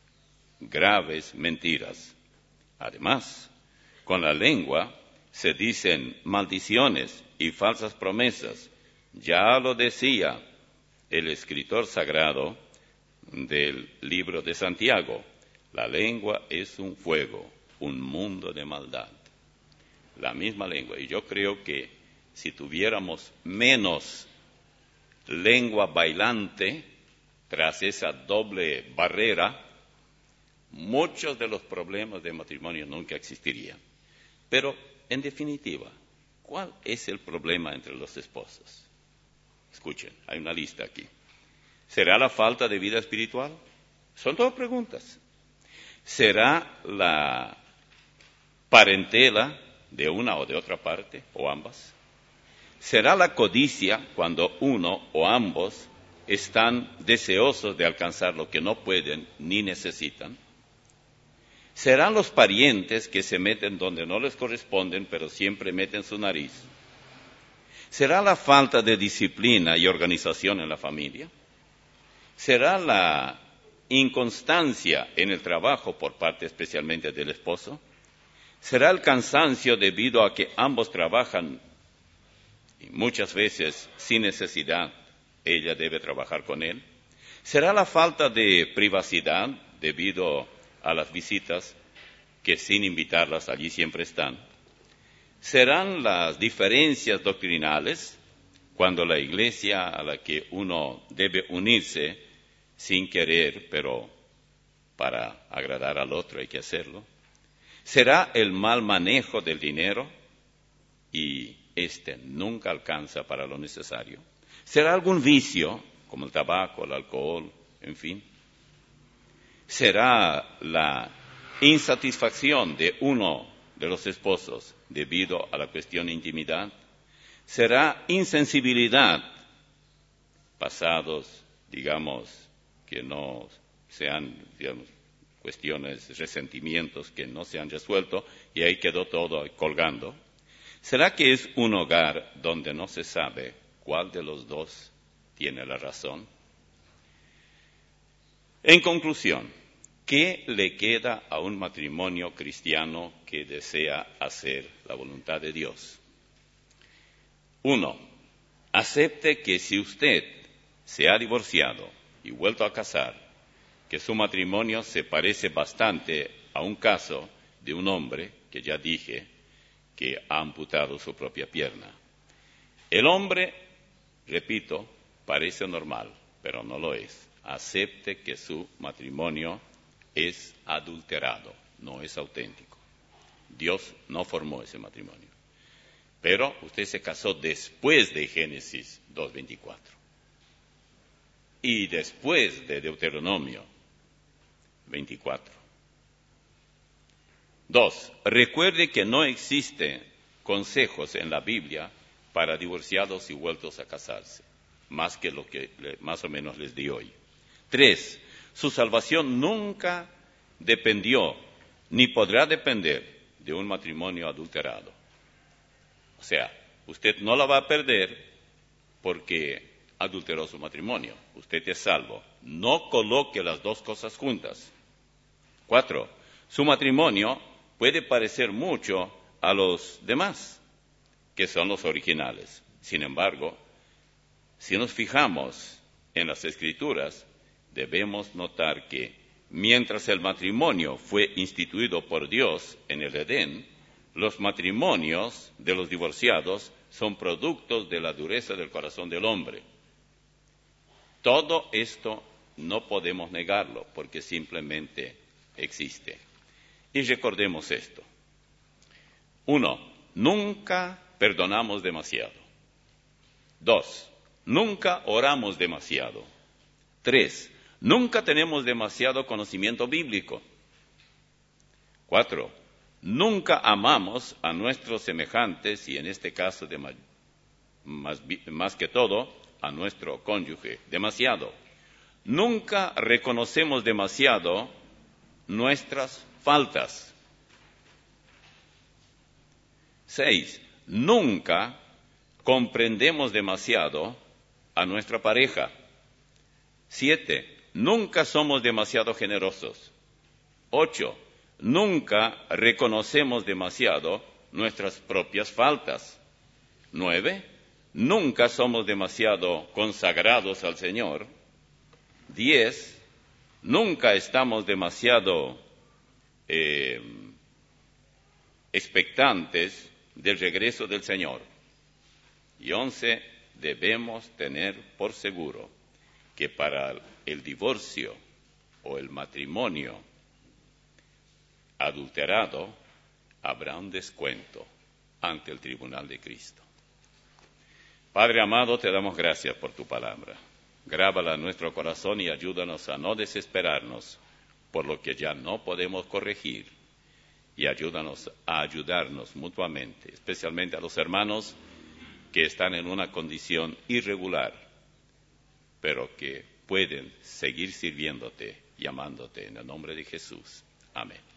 graves mentiras. Además, con la lengua se dicen maldiciones y falsas promesas. Ya lo decía el escritor sagrado del libro de Santiago, la lengua es un fuego, un mundo de maldad. La misma lengua. Y yo creo que si tuviéramos menos lengua bailante tras esa doble barrera, muchos de los problemas de matrimonio nunca existirían. Pero, en definitiva, ¿cuál es el problema entre los esposos? Escuchen, hay una lista aquí. ¿Será la falta de vida espiritual? Son dos preguntas. ¿Será la parentela de una o de otra parte, o ambas? ¿Será la codicia cuando uno o ambos están deseosos de alcanzar lo que no pueden ni necesitan? ¿Serán los parientes que se meten donde no les corresponden, pero siempre meten su nariz? ¿Será la falta de disciplina y organización en la familia? ¿Será la inconstancia en el trabajo por parte especialmente del esposo? ¿Será el cansancio debido a que ambos trabajan y muchas veces sin necesidad ella debe trabajar con él? ¿Será la falta de privacidad debido a las visitas que sin invitarlas allí siempre están? ¿Serán las diferencias doctrinales cuando la iglesia a la que uno debe unirse sin querer, pero para agradar al otro hay que hacerlo? ¿Será el mal manejo del dinero y éste nunca alcanza para lo necesario. ¿Será algún vicio, como el tabaco, el alcohol, en fin? ¿Será la insatisfacción de uno de los esposos debido a la cuestión de intimidad? ¿Será insensibilidad, pasados, digamos, que no sean, digamos, cuestiones, resentimientos que no se han resuelto y ahí quedó todo colgando? ¿Será que es un hogar donde no se sabe cuál de los dos tiene la razón? En conclusión, ¿qué le queda a un matrimonio cristiano que desea hacer la voluntad de Dios? Uno, acepte que si usted se ha divorciado y vuelto a casar, que su matrimonio se parece bastante a un caso de un hombre, que ya dije, que ha amputado su propia pierna. El hombre, repito, parece normal, pero no lo es. Acepte que su matrimonio es adulterado, no es auténtico. Dios no formó ese matrimonio. Pero usted se casó después de Génesis dos veinticuatro y después de Deuteronomio veinticuatro. Dos, recuerde que no existen consejos en la Biblia para divorciados y vueltos a casarse, más que lo que más o menos les di hoy. Tres, su salvación nunca dependió, ni podrá depender de un matrimonio adulterado. O sea, usted no la va a perder porque adulteró su matrimonio. Usted es salvo. No coloque las dos cosas juntas. Cuatro, su matrimonio puede parecer mucho a los demás, que son los originales. Sin embargo, si nos fijamos en las Escrituras, debemos notar que mientras el matrimonio fue instituido por Dios en el Edén, los matrimonios de los divorciados son productos de la dureza del corazón del hombre. Todo esto no podemos negarlo porque simplemente existe. Y recordemos esto. Uno, nunca perdonamos demasiado. Dos, nunca oramos demasiado. Tres, nunca tenemos demasiado conocimiento bíblico. Cuatro, nunca amamos a nuestros semejantes y en este caso de más, más, más que todo a nuestro cónyuge demasiado. Nunca reconocemos demasiado nuestras faltas. Seis, nunca comprendemos demasiado a nuestra pareja. Siete, nunca somos demasiado generosos. Ocho, nunca reconocemos demasiado nuestras propias faltas. Nueve, nunca somos demasiado consagrados al Señor. Diez, nunca estamos demasiado eh, expectantes del regreso del Señor. Y once, debemos tener por seguro que para el divorcio o el matrimonio adulterado habrá un descuento ante el tribunal de Cristo. Padre amado, te damos gracias por tu palabra. Grábala en nuestro corazón y ayúdanos a no desesperarnos por lo que ya no podemos corregir y ayúdanos a ayudarnos mutuamente, especialmente a los hermanos que están en una condición irregular, pero que pueden seguir sirviéndote y amándote en el nombre de Jesús. Amén.